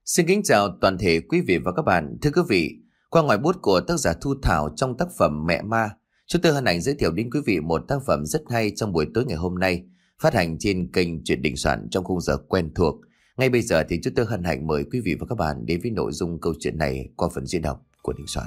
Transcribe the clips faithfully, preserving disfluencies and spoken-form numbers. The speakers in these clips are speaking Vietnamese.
Xin kính chào toàn thể quý vị và các bạn. Thưa quý vị, qua ngòi bút của tác giả Thu Thảo trong tác phẩm Mẹ Ma, chúng tôi hân hạnh giới thiệu đến quý vị một tác phẩm rất hay trong buổi tối ngày hôm nay, phát hành trên kênh Chuyện Đình Soạn trong khung giờ quen thuộc. Ngay bây giờ thì chúng tôi hân hạnh mời quý vị và các bạn đến với nội dung câu chuyện này qua phần diễn đọc của Đình Soạn.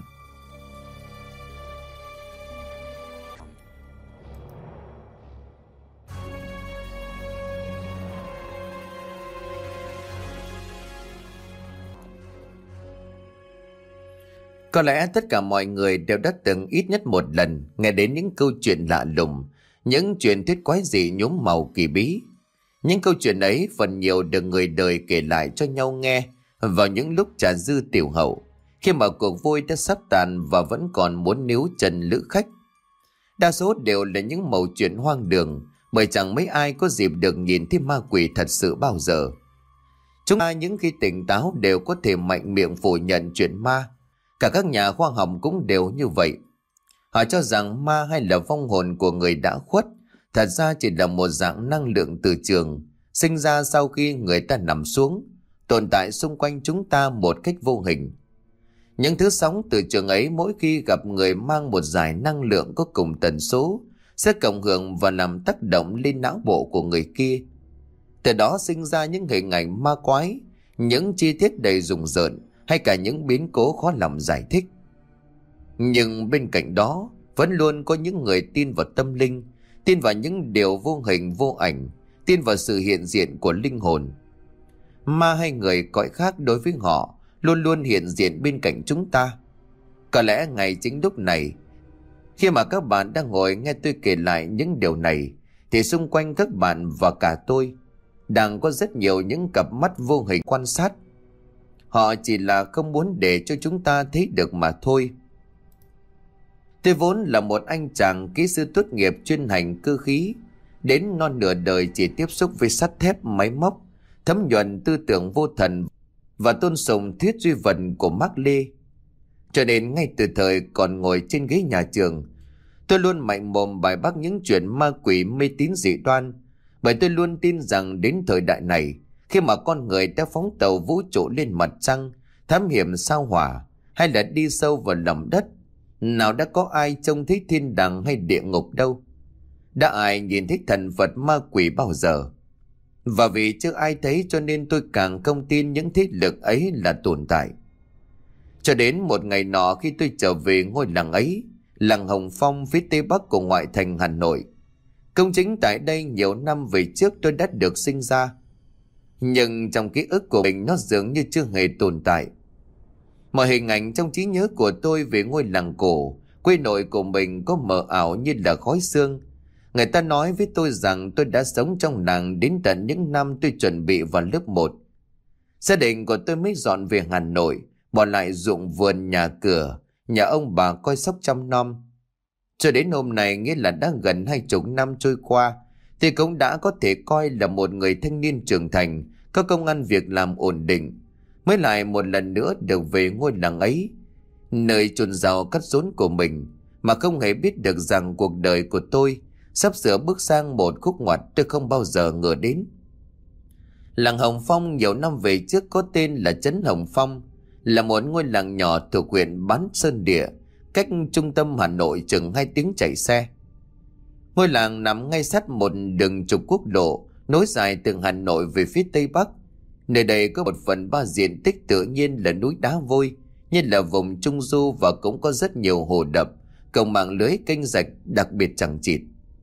Có lẽ tất cả mọi người đều đã từng ít nhất một lần nghe đến những câu chuyện lạ lùng, những truyền thuyết quái dị nhuốm màu kỳ bí. Những câu chuyện ấy phần nhiều được người đời kể lại cho nhau nghe vào những lúc trà dư tiểu hậu, khi mà cuộc vui đã sắp tàn và vẫn còn muốn níu chân lữ khách. Đa số đều là những mẩu chuyện hoang đường, bởi chẳng mấy ai có dịp được nhìn thấy ma quỷ thật sự bao giờ. Chúng ta những khi tỉnh táo đều có thể mạnh miệng phủ nhận chuyện ma. Cả các nhà khoa học cũng đều như vậy. Họ cho rằng ma hay là vong hồn của người đã khuất thật ra chỉ là một dạng năng lượng từ trường, sinh ra sau khi người ta nằm xuống, tồn tại xung quanh chúng ta một cách vô hình. Những thứ sóng từ trường ấy mỗi khi gặp người mang một dải năng lượng có cùng tần số sẽ cộng hưởng và làm tác động lên não bộ của người kia. Từ đó sinh ra những hình ảnh ma quái, những chi tiết đầy rùng rợn, hay cả những biến cố khó lòng giải thích. Nhưng bên cạnh đó vẫn luôn có những người tin vào tâm linh, tin vào những điều vô hình vô ảnh, tin vào sự hiện diện của linh hồn. Ma hay người cõi khác đối với họ luôn luôn hiện diện bên cạnh chúng ta. Có lẽ ngày chính lúc này, khi mà các bạn đang ngồi nghe tôi kể lại những điều này, thì xung quanh các bạn và cả tôi đang có rất nhiều những cặp mắt vô hình quan sát. Họ chỉ là không muốn để cho chúng ta thấy được mà thôi. Tôi vốn là một anh chàng kỹ sư tốt nghiệp chuyên ngành cơ khí, đến non nửa đời chỉ tiếp xúc với sắt thép, máy móc, thấm nhuần tư tưởng vô thần và tôn sùng thuyết duy vật của Mác Lê. Cho nên ngay từ thời còn ngồi trên ghế nhà trường, tôi luôn mạnh mồm bài bác những chuyện ma quỷ mê tín dị đoan, bởi tôi luôn tin rằng đến thời đại này, khi mà con người đã phóng tàu vũ trụ lên mặt trăng, thám hiểm sao hỏa, hay là đi sâu vào lòng đất, nào đã có ai trông thấy thiên đàng hay địa ngục đâu. Đã ai nhìn thấy thần Phật ma quỷ bao giờ. Và vì chưa ai thấy cho nên tôi càng không tin những thế lực ấy là tồn tại. Cho đến một ngày nọ khi tôi trở về ngôi làng ấy, làng Hồng Phong phía tây bắc của ngoại thành Hà Nội. Công chính tại đây nhiều năm về trước tôi đã được sinh ra, nhưng trong ký ức của mình nó dường như chưa hề tồn tại. Mọi hình ảnh trong trí nhớ của tôi về ngôi làng cổ, quê nội của mình có mờ ảo như là khói sương. Người ta nói với tôi rằng tôi đã sống trong làng đến tận những năm tôi chuẩn bị vào lớp một. Gia đình của tôi mới dọn về Hà Nội, bỏ lại ruộng vườn nhà cửa, nhà ông bà coi sóc chăm nom. Cho đến hôm nay, nghĩa là đã gần hai chục năm trôi qua, thì cũng đã có thể coi là một người thanh niên trưởng thành, có công ăn việc làm ổn định, mới lại một lần nữa được về ngôi làng ấy, nơi chôn rau cắt rốn của mình, mà không hề biết được rằng cuộc đời của tôi sắp sửa bước sang một khúc ngoặt tôi không bao giờ ngờ đến. Làng Hồng Phong nhiều năm về trước có tên là trấn Hồng Phong, là một ngôi làng nhỏ thuộc huyện Bán Sơn Địa, cách trung tâm Hà Nội chừng hai tiếng chạy xe. Ngôi làng nằm ngay sát một đường trục quốc lộ nối dài từ Hà Nội về phía tây bắc. Nơi đây có một phần ba diện tích tự nhiên là núi đá vôi, như là vùng trung du, và cũng có rất nhiều hồ đập, cộng mạng lưới kênh rạch đặc biệt chằng chịt.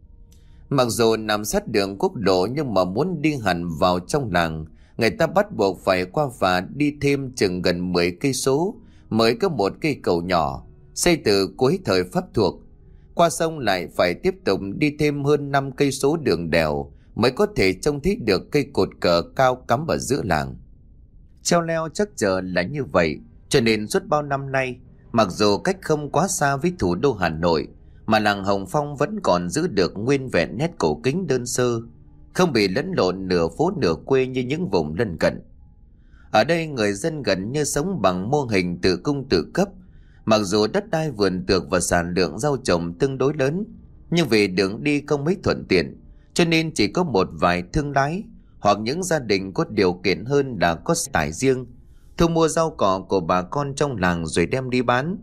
Mặc dù nằm sát đường quốc lộ, nhưng mà muốn đi hẳn vào trong làng, người ta bắt buộc phải qua phà đi thêm chừng gần mười cây số mới có một cây cầu nhỏ, xây từ cuối thời Pháp thuộc. Qua sông lại phải tiếp tục đi thêm hơn năm cây số đường đèo mới có thể trông thấy được cây cột cờ cao cắm ở giữa làng. Treo leo chắc chờ là như vậy, cho nên suốt bao năm nay, mặc dù cách không quá xa với thủ đô Hà Nội, mà làng Hồng Phong vẫn còn giữ được nguyên vẹn nét cổ kính đơn sơ, không bị lẫn lộn nửa phố nửa quê như những vùng lân cận. Ở đây người dân gần như sống bằng mô hình tự cung tự cấp. Mặc dù đất đai vườn tược và sản lượng rau trồng tương đối lớn, nhưng vì đường đi không mấy thuận tiện, cho nên chỉ có một vài thương lái hoặc những gia đình có điều kiện hơn là có xe tải riêng, thu mua rau cỏ của bà con trong làng rồi đem đi bán.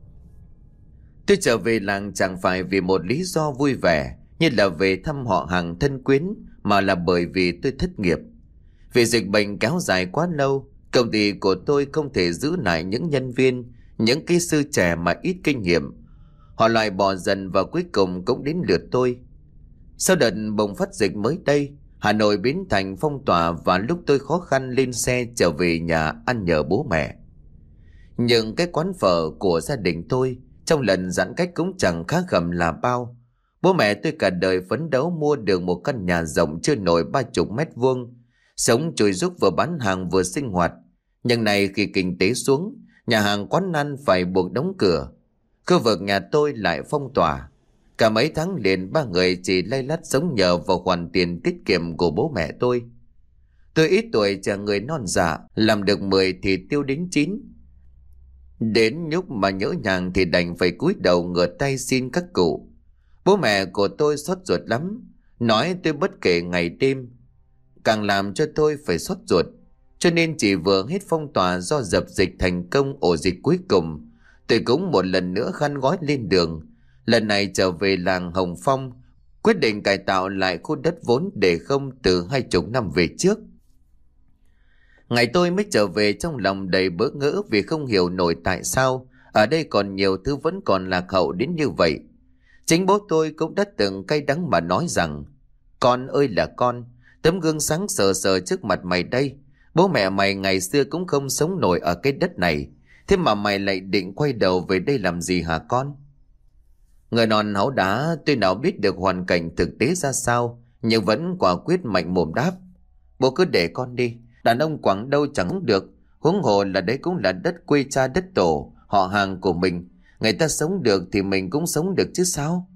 Tôi trở về làng chẳng phải vì một lý do vui vẻ như là về thăm họ hàng thân quyến, mà là bởi vì tôi thất nghiệp. Vì dịch bệnh kéo dài quá lâu, công ty của tôi không thể giữ lại những nhân viên, những kỹ sư trẻ mà ít kinh nghiệm. Họ loại bỏ dần và cuối cùng cũng đến lượt tôi. Sau đợt bùng phát dịch mới đây, Hà Nội biến thành phong tỏa và lúc tôi khó khăn lên xe trở về nhà ăn nhờ bố mẹ. Nhưng cái quán phở của gia đình tôi trong lần giãn cách cũng chẳng khác gầm là bao. Bố mẹ tôi cả đời phấn đấu mua được một căn nhà rộng chưa nổi ba chục mét vuông, sống chùi rúc vừa bán hàng vừa sinh hoạt. Nhưng này khi kinh tế xuống, nhà hàng quán ăn phải buộc đóng cửa. Khu vực nhà tôi lại phong tỏa. Cả mấy tháng liền ba người chỉ lay lắt sống nhờ vào khoản tiền tiết kiệm của bố mẹ tôi. Tôi ít tuổi chả người non dạ, làm được mười thì tiêu đến chín. Đến nhúc mà nhỡ nhàng thì đành phải cúi đầu ngửa tay xin các cụ. Bố mẹ của tôi xót ruột lắm, nói tôi bất kể ngày đêm, càng làm cho tôi phải xót ruột. Cho nên chỉ vừa hết phong tỏa do dập dịch thành công ổ dịch cuối cùng, tôi cũng một lần nữa khăn gói lên đường. Lần này trở về làng Hồng Phong, quyết định cải tạo lại khu đất vốn để không từ hai chục năm về trước. Ngày tôi mới trở về trong lòng đầy bỡ ngỡ vì không hiểu nổi tại sao ở đây còn nhiều thứ vẫn còn lạc hậu đến như vậy. Chính bố tôi cũng đã từng cay đắng mà nói rằng: con ơi là con, tấm gương sáng sờ sờ trước mặt mày đây. Bố mẹ mày ngày xưa cũng không sống nổi ở cái đất này, thế mà mày lại định quay đầu về đây làm gì hả con? Người non háu đá, tôi nào biết được hoàn cảnh thực tế ra sao, nhưng vẫn quả quyết mạnh mồm đáp: bố cứ để con đi, đàn ông quảng đâu chẳng được, huống hồ là đấy cũng là đất quê cha đất tổ, họ hàng của mình. Người ta sống được thì mình cũng sống được chứ sao?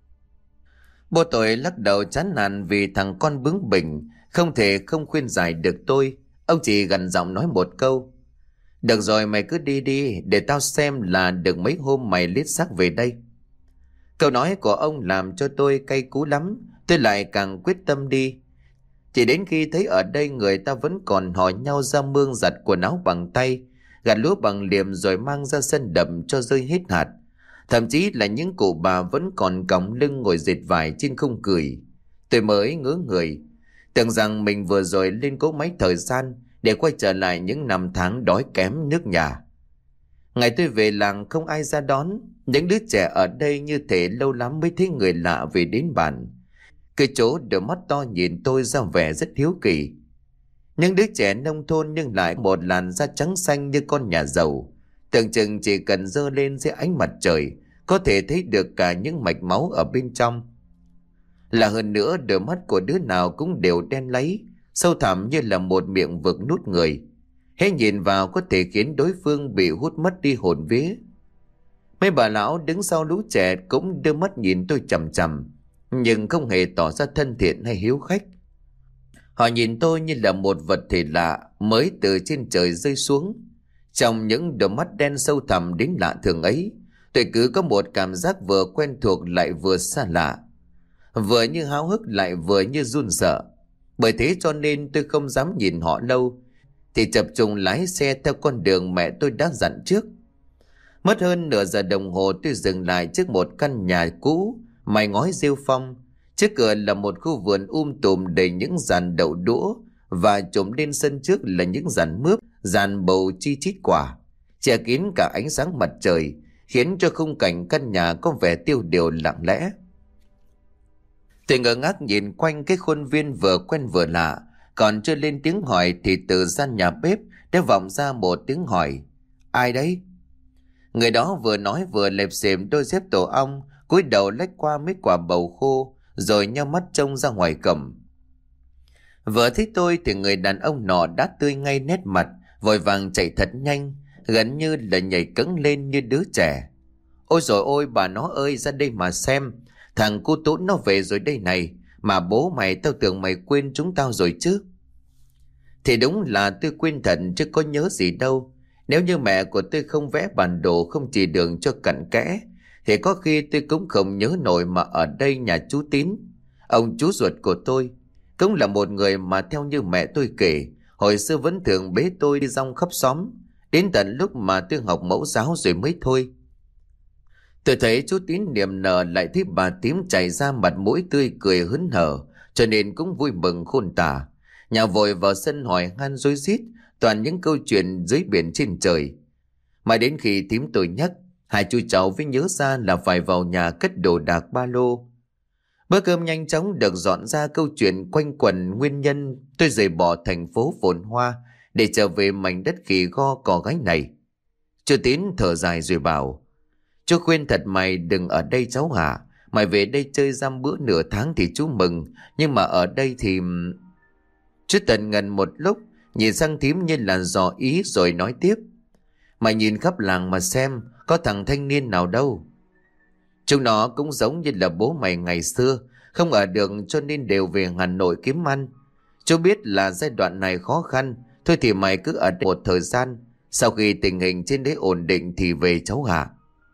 Bố tôi lắc đầu chán nản vì thằng con bướng bỉnh, không thể không khuyên giải được tôi. Ông chỉ gằn giọng nói một câu: được rồi, mày cứ đi đi, để tao xem là được mấy hôm mày lết xác về đây. Câu nói của ông làm cho tôi cay cú lắm. Tôi lại càng quyết tâm đi. Chỉ đến khi thấy ở đây người ta vẫn còn hò nhau ra mương giặt quần áo bằng tay, gặt lúa bằng liềm rồi mang ra sân đầm cho rơi hết hạt. Thậm chí là những cụ bà vẫn còn cõng lưng ngồi dệt vải trên khung cửi, tôi mới ngớ người, tưởng rằng mình vừa rồi lên cỗ máy thời gian để quay trở lại những năm tháng đói kém nước nhà. Ngày tôi về làng không ai ra đón. Những đứa trẻ ở đây như thể lâu lắm mới thấy người lạ về đến bản. Cái chỗ đôi mắt to nhìn tôi ra vẻ rất hiếu kỳ. Những đứa trẻ nông thôn nhưng lại một làn da trắng xanh như con nhà giàu. Tưởng chừng chỉ cần giơ lên dưới ánh mặt trời có thể thấy được cả những mạch máu ở bên trong. Là hơn nữa, đôi mắt của đứa nào cũng đều đen láy, sâu thẳm như là một miệng vực nút người. Hễ nhìn vào có thể khiến đối phương bị hút mất đi hồn vía. Mấy bà lão đứng sau lũ trẻ cũng đưa mắt nhìn tôi chằm chằm, nhưng không hề tỏ ra thân thiện hay hiếu khách. Họ nhìn tôi như là một vật thể lạ mới từ trên trời rơi xuống. Trong những đôi mắt đen sâu thẳm đến lạ thường ấy, tôi cứ có một cảm giác vừa quen thuộc lại vừa xa lạ, vừa như háo hức lại vừa như run sợ. Bởi thế cho nên tôi không dám nhìn họ lâu, thì tập trung lái xe theo con đường mẹ tôi đã dặn trước. Mất hơn nửa giờ đồng hồ tôi dừng lại trước một căn nhà cũ mái ngói rêu phong. Trước cửa là một khu vườn um tùm đầy những giàn đậu đũa, và trùm lên sân trước là những giàn mướp, giàn bầu chi chít quả, che kín cả ánh sáng mặt trời, khiến cho khung cảnh căn nhà có vẻ tiêu điều lặng lẽ. Tôi ngơ ngác nhìn quanh cái khuôn viên vừa quen vừa lạ, còn chưa lên tiếng hỏi thì từ gian nhà bếp đã vọng ra một tiếng hỏi: ai đấy? Người đó vừa nói vừa lẹp xềm đôi dép tổ ong, cúi đầu lách qua mấy quả bầu khô, rồi nheo mắt trông ra ngoài cổng. Vừa thấy tôi thì người đàn ông nọ đã tươi ngay nét mặt, vội vàng chạy thật nhanh, gần như là nhảy cẫng lên như đứa trẻ. Ôi rồi ôi bà nó ơi, ra đây mà xem, thằng cu tốn nó về rồi đây này. Mà bố mày, tao tưởng mày quên chúng tao rồi chứ. Thì đúng là tôi quên thật chứ có nhớ gì đâu. Nếu như mẹ của tôi không vẽ bản đồ, không chỉ đường cho cặn kẽ, thì có khi tôi cũng không nhớ nổi mà ở đây nhà chú Tín, ông chú ruột của tôi, cũng là một người mà theo như mẹ tôi kể, hồi xưa vẫn thường bế tôi đi rong khắp xóm, đến tận lúc mà tôi học mẫu giáo rồi mới thôi. Tôi thấy chú Tín niềm nở, lại thấy bà Tím chảy ra mặt mũi tươi cười hớn hở, cho nên cũng vui mừng khôn tả. Nhà vội vào sân hỏi han rối rít, toàn những câu chuyện dưới biển trên trời. Mãi đến khi Tím tôi nhắc, hai chú cháu mới nhớ ra là phải vào nhà cất đồ đạc ba lô. Bữa cơm nhanh chóng được dọn ra, câu chuyện quanh quẩn nguyên nhân tôi rời bỏ thành phố phồn hoa để trở về mảnh đất khỉ go cò gáy này. Chú Tín thở dài rồi bảo: chú khuyên thật mày đừng ở đây cháu hả? Mày về đây chơi dăm bữa nửa tháng thì chú mừng, nhưng mà ở đây thì... Chú tần ngần một lúc, nhìn sang Thím như là dò ý rồi nói tiếp: mày nhìn khắp làng mà xem, có thằng thanh niên nào đâu. Chúng nó cũng giống như là bố mày ngày xưa, không ở được cho nên đều về Hà Nội kiếm ăn. Chú biết là giai đoạn này khó khăn, thôi thì mày cứ ở đây một thời gian, sau khi tình hình trên đấy ổn định thì về cháu hả?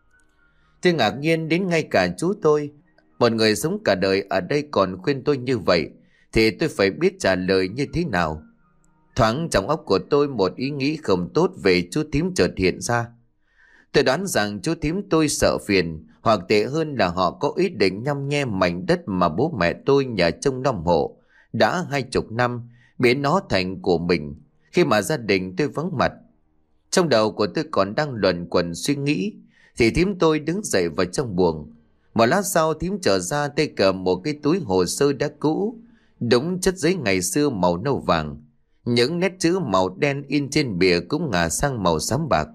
Tôi ngạc nhiên đến ngay cả chú tôi, một người sống cả đời ở đây còn khuyên tôi như vậy, thì tôi phải biết trả lời như thế nào. Thoáng trong óc của tôi một ý nghĩ không tốt về chú Thím chợt hiện ra. Tôi đoán rằng chú Thím tôi sợ phiền, hoặc tệ hơn là họ có ý định nhăm nhe mảnh đất mà bố mẹ tôi nhà trông nom hộ đã hai chục năm, biến nó thành của mình khi mà gia đình tôi vắng mặt. Trong đầu của tôi còn đang luẩn quẩn suy nghĩ, thì Thím tôi đứng dậy vào trong buồng. Một lát sau Thím trở ra tay cầm một cái túi hồ sơ đã cũ, đúng chất giấy ngày xưa màu nâu vàng. Những nét chữ màu đen in trên bìa cũng ngả sang màu xám bạc.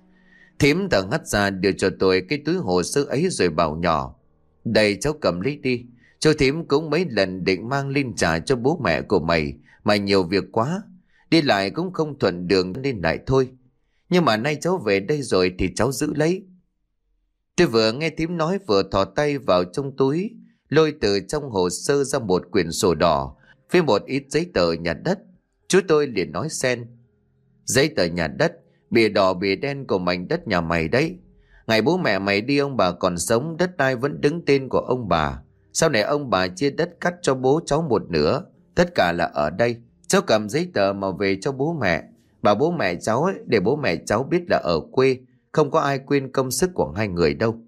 Thím thở hắt ra đưa cho tôi cái túi hồ sơ ấy rồi bảo nhỏ: đây cháu cầm lấy đi. Chú Thím cũng mấy lần định mang lên trả cho bố mẹ của mày, mà nhiều việc quá, đi lại cũng không thuận đường nên lại thôi. Nhưng mà nay cháu về đây rồi thì cháu giữ lấy. Tôi vừa nghe Thím nói vừa thò tay vào trong túi, lôi từ trong hồ sơ ra một quyển sổ đỏ với một ít giấy tờ nhà đất. Chú tôi liền nói xen: giấy tờ nhà đất, bìa đỏ bìa đen của mảnh đất nhà mày đấy. Ngày bố mẹ mày đi ông bà còn sống, đất đai vẫn đứng tên của ông bà. Sau này ông bà chia đất cắt cho bố cháu một nửa, tất cả là ở đây. Cháu cầm giấy tờ mà về cho bố mẹ, bảo bố mẹ cháu ấy, để bố mẹ cháu biết là ở quê không có ai quên công sức của hai người đâu.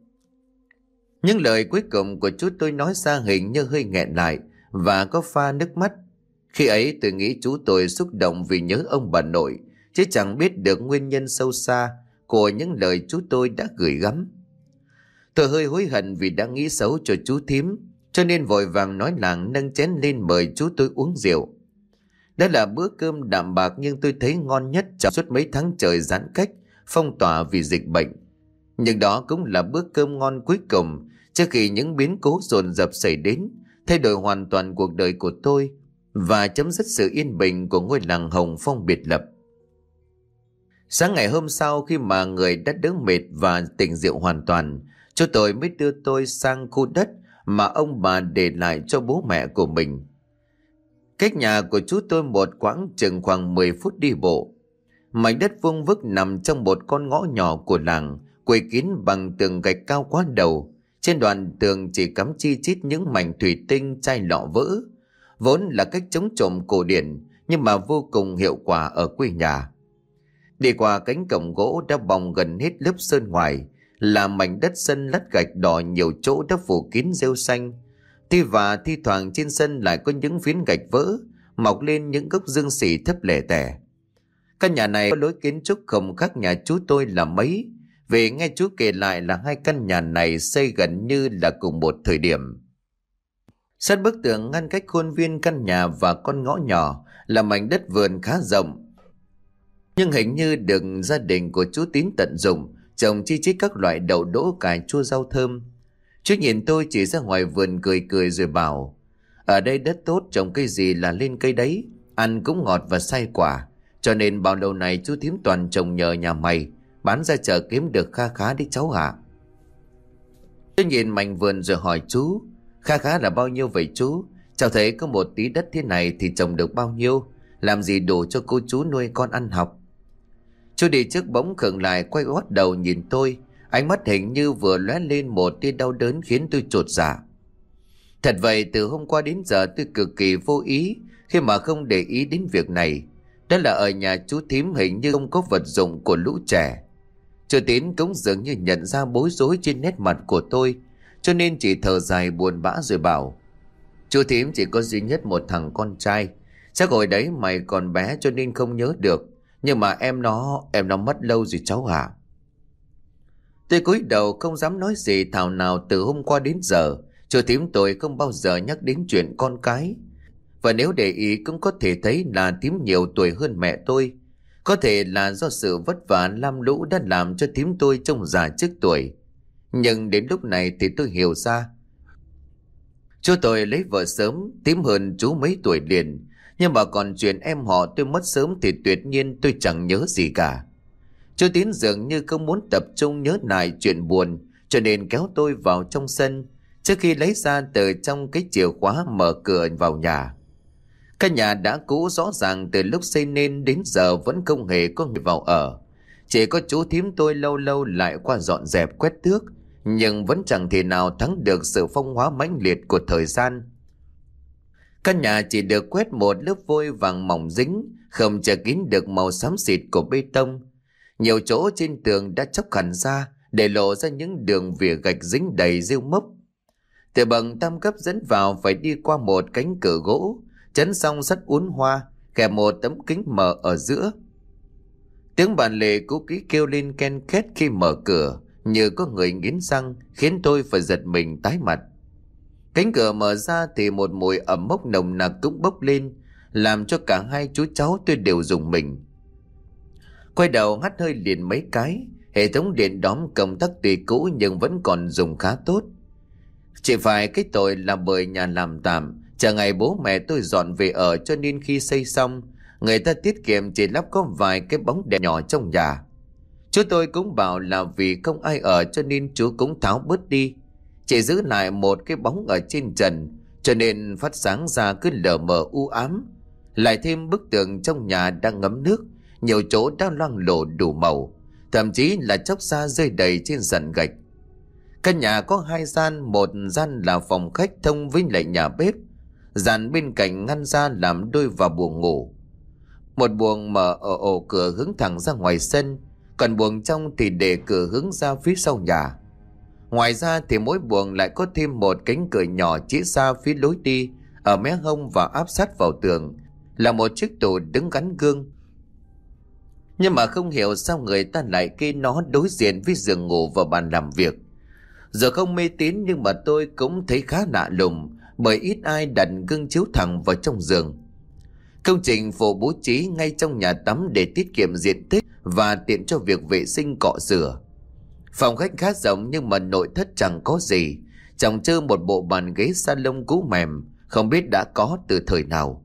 Những lời cuối cùng của chú tôi nói ra hình như hơi nghẹn lại và có pha nước mắt. Khi ấy tôi nghĩ chú tôi xúc động vì nhớ ông bà nội, chứ chẳng biết được nguyên nhân sâu xa của những lời chú tôi đã gửi gắm. Tôi hơi hối hận vì đã nghĩ xấu cho chú Thím, cho nên vội vàng nói làng nâng chén lên mời chú tôi uống rượu. Đó là bữa cơm đạm bạc nhưng tôi thấy ngon nhất trong suốt mấy tháng trời giãn cách, phong tỏa vì dịch bệnh. Nhưng đó cũng là bữa cơm ngon cuối cùng trước khi những biến cố dồn dập xảy đến, thay đổi hoàn toàn cuộc đời của tôi và chấm dứt sự yên bình của ngôi làng Hồng Phong biệt lập. Sáng ngày hôm sau, khi mà người đã đỡ mệt và tỉnh rượu hoàn toàn, chú tôi mới đưa tôi sang khu đất mà ông bà để lại cho bố mẹ của mình. Cách nhà của chú tôi một quãng chừng khoảng mười phút đi bộ. Mảnh đất vuông vức nằm trong một con ngõ nhỏ của làng, quây kín bằng tường gạch cao quá đầu. Trên đoạn tường chỉ cắm chi chít những mảnh thủy tinh, chai lọ vỡ, vốn là cách chống trộm cổ điển nhưng mà vô cùng hiệu quả ở quê nhà. Đi qua cánh cổng gỗ đã bong gần hết lớp sơn ngoài là mảnh đất sân lát gạch đỏ, nhiều chỗ đã phủ kín rêu xanh. Thi và thi thoảng trên sân lại có những phiến gạch vỡ mọc lên những gốc dương xỉ thấp lẻ tẻ. Căn nhà này có lối kiến trúc không khác nhà chú tôi là mấy, vì nghe chú kể lại là hai căn nhà này xây gần như là cùng một thời điểm. Sát bức tường ngăn cách khuôn viên căn nhà và con ngõ nhỏ là mảnh đất vườn khá rộng, nhưng hình như được gia đình của chú Tín tận dụng trồng chi chít các loại đậu đỗ, cải, chua, rau thơm. Chú nhìn tôi chỉ ra ngoài vườn cười cười rồi bảo: ở đây đất tốt, trồng cây gì là lên cây đấy, ăn cũng ngọt và sai quả, cho nên bao lâu này chú Thím toàn trồng nhờ nhà mày, bán ra chợ kiếm được kha khá đấy cháu hả? Tôi nhìn mảnh vườn rồi hỏi chú: kha khá là bao nhiêu vậy chú? Cháu thấy có một tí đất thế này thì trồng được bao nhiêu, làm gì đủ cho cô chú nuôi con ăn học? Chú đi trước bỗng khựng lại, quay gót đầu nhìn tôi, ánh mắt hình như vừa lóe lên một tia đau đớn khiến tôi chột dạ. Thật vậy, từ hôm qua đến giờ tôi cực kỳ vô ý khi mà không để ý đến việc này. Đó là ở nhà chú Thím hình như không có vật dụng của lũ trẻ. Chú Tín cũng dường như nhận ra bối rối trên nét mặt của tôi, cho nên chỉ thở dài buồn bã rồi bảo: Chú Thím chỉ có duy nhất một thằng con trai. Chắc hồi đấy mày còn bé cho nên không nhớ được. Nhưng mà em nó, em nó mất lâu rồi cháu hả? Tôi cúi đầu không dám nói gì, thảo nào từ hôm qua đến giờ chú Thím tôi không bao giờ nhắc đến chuyện con cái. Và nếu để ý cũng có thể thấy là Thím nhiều tuổi hơn mẹ tôi. Có thể là do sự vất vả lam lũ đã làm cho Thím tôi trông già trước tuổi. Nhưng đến lúc này thì tôi hiểu ra. Chú tôi lấy vợ sớm, Thím hơn chú mấy tuổi liền. Nhưng mà còn chuyện em họ tôi mất sớm thì tuyệt nhiên tôi chẳng nhớ gì cả. Chú Tín dường như không muốn tập trung nhớ lại chuyện buồn, cho nên kéo tôi vào trong sân trước khi lấy ra từ trong cái chìa khóa mở cửa vào nhà. Căn nhà đã cũ rõ ràng từ lúc xây nên đến giờ vẫn không hề có người vào ở. Chỉ có chú Thím tôi lâu lâu lại qua dọn dẹp quét tước, nhưng vẫn chẳng thể nào thắng được sự phong hóa mãnh liệt của thời gian. Căn nhà chỉ được quét một lớp vôi vàng mỏng dính, không che kín được màu xám xịt của bê tông. Nhiều chỗ trên tường đã chóc hẳn ra, để lộ ra những đường vỉa gạch dính đầy rêu mốc. Từ bậc tam cấp dẫn vào phải đi qua một cánh cửa gỗ, chắn xong sắt uốn hoa, kèm một tấm kính mờ ở giữa. Tiếng bàn lề cũ kỹ kêu lên ken két khi mở cửa, như có người nghiến răng, khiến tôi phải giật mình tái mặt. Cánh cửa mở ra thì một mùi ẩm mốc nồng nặc cũng bốc lên, làm cho cả hai chú cháu tôi đều rùng mình. Quay đầu hắt hơi liền mấy cái, hệ thống điện đóm công tắc tuy cũ nhưng vẫn còn dùng khá tốt. Chỉ phải cái tội là bởi nhà làm tạm, chờ ngày bố mẹ tôi dọn về ở cho nên khi xây xong, người ta tiết kiệm chỉ lắp có vài cái bóng đèn nhỏ trong nhà. Chú tôi cũng bảo là vì không ai ở cho nên chú cũng tháo bớt đi, chỉ giữ lại một cái bóng ở trên trần, cho nên phát sáng ra cứ lờ mờ u ám. Lại thêm bức tường trong nhà đang ngấm nước, nhiều chỗ đang loang lổ đủ màu, thậm chí là chóc da rơi đầy trên sàn gạch. Căn nhà có hai gian, một gian là phòng khách thông với lại nhà bếp, gian bên cạnh ngăn ra làm đôi vào buồng ngủ. Một buồng mở ở ổ cửa hướng thẳng ra ngoài sân, còn buồng trong thì để cửa hướng ra phía sau nhà. Ngoài ra thì mỗi buồng lại có thêm một cánh cửa nhỏ chỉ ra phía lối đi, ở mé hông và áp sát vào tường là một chiếc tủ đứng gắn gương. Nhưng mà không hiểu sao người ta lại kê nó đối diện với giường ngủ và bàn làm việc. Giờ không mê tín nhưng mà tôi cũng thấy khá lạ lùng, bởi ít ai đặt gương chiếu thẳng vào trong giường. Công trình phụ bố trí ngay trong nhà tắm để tiết kiệm diện tích và tiện cho việc vệ sinh cọ rửa. Phòng khách khá rộng nhưng mà nội thất chẳng có gì, chồng chơ một bộ bàn ghế salon cũ mềm, không biết đã có từ thời nào.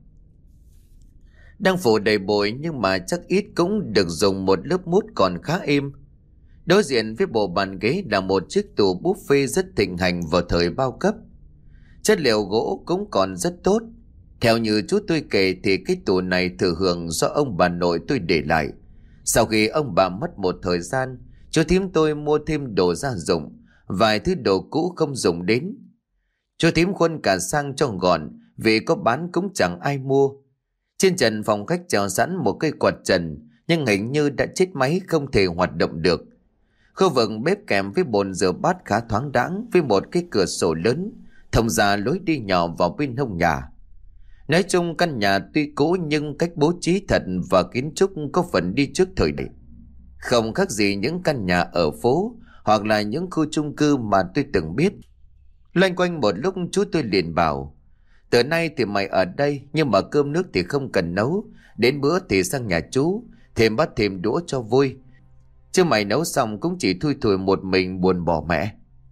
Đang phủ đầy bụi nhưng mà chắc ít cũng được dùng một lớp mút còn khá êm. Đối diện với bộ bàn ghế là một chiếc tủ buffet rất thịnh hành vào thời bao cấp. Chất liệu gỗ cũng còn rất tốt. Theo như chú tôi kể thì cái tủ này thừa hưởng do ông bà nội tôi để lại. Sau khi ông bà mất một thời gian, chú thím tôi mua thêm đồ gia dụng, vài thứ đồ cũ không dùng đến. Chú thím khuân cả sang cho gọn, vì có bán cũng chẳng ai mua. Trên trần phòng khách treo sẵn một cây quạt trần, nhưng hình như đã chết máy không thể hoạt động được. Khu vực bếp kèm với bồn rửa bát khá thoáng đãng, với một cái cửa sổ lớn thông ra lối đi nhỏ vào bên hông nhà. Nói chung căn nhà tuy cũ nhưng cách bố trí thật và kiến trúc có phần đi trước thời đại, không khác gì những căn nhà ở phố hoặc là những khu chung cư mà tôi từng biết. Loanh quanh một lúc chú tôi liền bảo: từ nay thì mày ở đây, nhưng mà cơm nước thì không cần nấu, đến bữa thì sang nhà chú thêm bát thêm đũa cho vui, chứ mày nấu xong cũng chỉ thui thủi một mình buồn bỏ mẹ.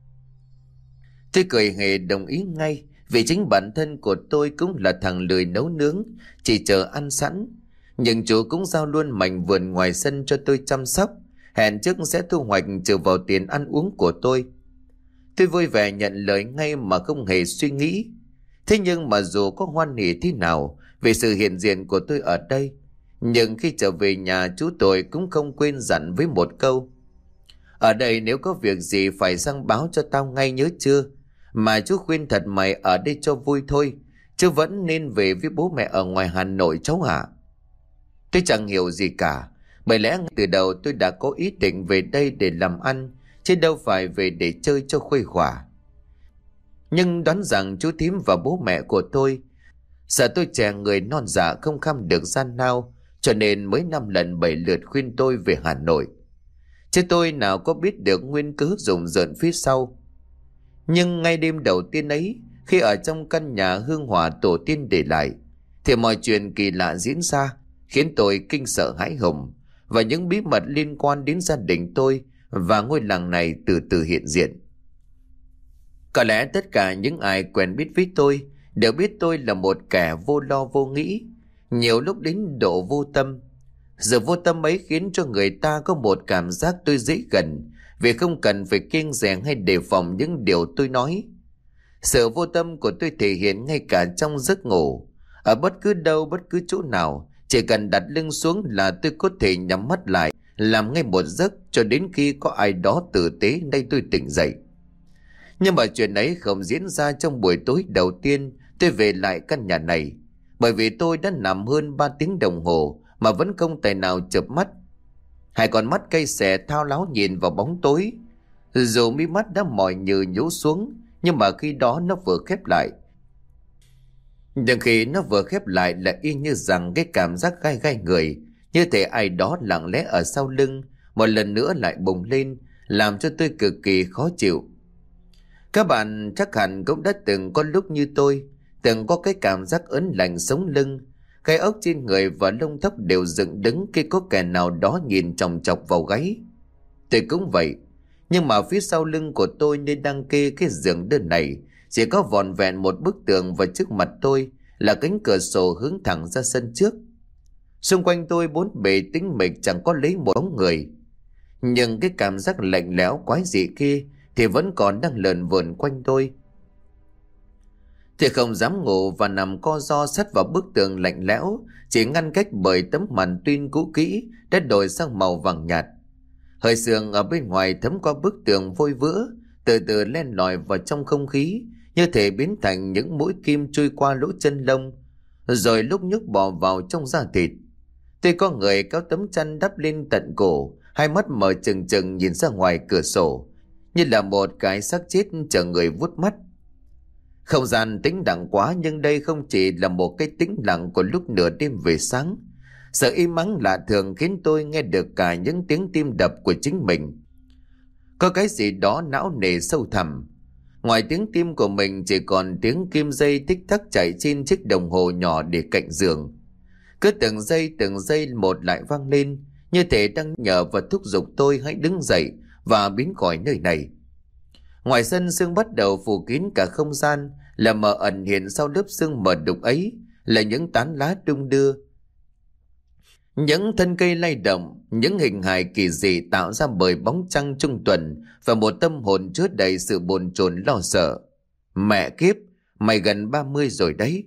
Tôi cười hề đồng ý ngay, vì chính bản thân của tôi cũng là thằng lười nấu nướng, chỉ chờ ăn sẵn. Nhưng chú cũng giao luôn mảnh vườn ngoài sân cho tôi chăm sóc, hẹn trước sẽ thu hoạch trừ vào tiền ăn uống của tôi. Tôi vui vẻ nhận lời ngay mà không hề suy nghĩ. Thế nhưng mà dù có hoan hỉ thế nào về sự hiện diện của tôi ở đây, nhưng khi trở về nhà chú tôi cũng không quên dặn với một câu: ở đây nếu có việc gì phải sang báo cho tao ngay nhớ chưa? Mà chú khuyên thật mày ở đây cho vui thôi, chứ vẫn nên về với bố mẹ ở ngoài Hà Nội cháu hả? Tôi chẳng hiểu gì cả. Bởi lẽ từ đầu tôi đã có ý định về đây để làm ăn, chứ đâu phải về để chơi cho khuây khỏa. Nhưng đoán rằng chú thím và bố mẹ của tôi sợ tôi trẻ người non dạ không kham được gian nao, cho nên mới năm lần bảy lượt khuyên tôi về Hà Nội. Chứ tôi nào có biết được nguyên cớ rùng rợn phía sau. Nhưng ngay đêm đầu tiên ấy, khi ở trong căn nhà hương hỏa tổ tiên để lại, thì mọi chuyện kỳ lạ diễn ra, khiến tôi kinh sợ hãi hùng, và những bí mật liên quan đến gia đình tôi và ngôi làng này từ từ hiện diện. Có lẽ tất cả những ai quen biết với tôi đều biết tôi là một kẻ vô lo vô nghĩ, nhiều lúc đến độ vô tâm. Sự vô tâm ấy khiến cho người ta có một cảm giác tôi dễ gần, vì không cần phải kiêng dè hay đề phòng những điều tôi nói. Sự vô tâm của tôi thể hiện ngay cả trong giấc ngủ. Ở bất cứ đâu, bất cứ chỗ nào, chỉ cần đặt lưng xuống là tôi có thể nhắm mắt lại, làm ngay một giấc cho đến khi có ai đó tử tế đây tôi tỉnh dậy. Nhưng mà chuyện ấy không diễn ra trong buổi tối đầu tiên tôi về lại căn nhà này, bởi vì tôi đã nằm hơn ba tiếng đồng hồ mà vẫn không tài nào chợp mắt. Hai con mắt cay xè thao láo nhìn vào bóng tối. Dù mí mắt đã mỏi như nhũ xuống, nhưng mà khi đó nó vừa khép lại. Nhưng khi nó vừa khép lại là y như rằng cái cảm giác gai gai người, như thể ai đó lặng lẽ ở sau lưng một lần nữa lại bùng lên, làm cho tôi cực kỳ khó chịu. Các bạn chắc hẳn cũng đã từng có lúc như tôi, từng có cái cảm giác ớn lạnh sống lưng, gai ốc trên người và lông tóc đều dựng đứng khi có kẻ nào đó nhìn chòng chọc vào gáy. Tôi cũng vậy, nhưng mà phía sau lưng của tôi nơi đang kê cái giường đơn này chỉ có vỏn vẹn một bức tường, và trước mặt tôi là cánh cửa sổ hướng thẳng ra sân trước. Xung quanh tôi bốn bề tĩnh mịch, chẳng có lấy một bóng người. Nhưng cái cảm giác lạnh lẽo quái dị kia thì vẫn còn đang lờn vờn quanh tôi. Thì không dám ngủ và nằm co ro sát vào bức tường lạnh lẽo, chỉ ngăn cách bởi tấm màn tuyên cũ kỹ đã đổi sang màu vàng nhạt. Hơi sương ở bên ngoài thấm qua bức tường vôi vữa, từ từ len lỏi vào trong không khí, như thể biến thành những mũi kim chui qua lỗ chân lông, rồi lúc nhúc bò vào trong da thịt. Tôi có người kéo tấm chăn đắp lên tận cổ, hai mắt mở trừng trừng nhìn ra ngoài cửa sổ, như là một cái xác chết chờ người vuốt mắt. Không gian tĩnh lặng quá, nhưng đây không chỉ là một cái tĩnh lặng của lúc nửa đêm về sáng. Sự im ắng lạ thường khiến tôi nghe được cả những tiếng tim đập của chính mình. Có cái gì đó não nề sâu thẳm. Ngoài tiếng tim của mình chỉ còn tiếng kim dây tích tắc chạy trên chiếc đồng hồ nhỏ để cạnh giường. Cứ từng giây từng giây một lại vang lên, như thể đang nhờ và thúc giục tôi hãy đứng dậy và biến khỏi nơi này. Ngoài sân, sương bắt đầu phủ kín cả không gian, là mờ ẩn hiện sau lớp sương mờ đục ấy là những tán lá đung đưa, những thân cây lay động, những hình hài kỳ dị tạo ra bởi bóng trăng trung tuần và một tâm hồn chứa đầy sự bồn chồn lo sợ. Mẹ kiếp, mày gần ba mươi rồi đấy.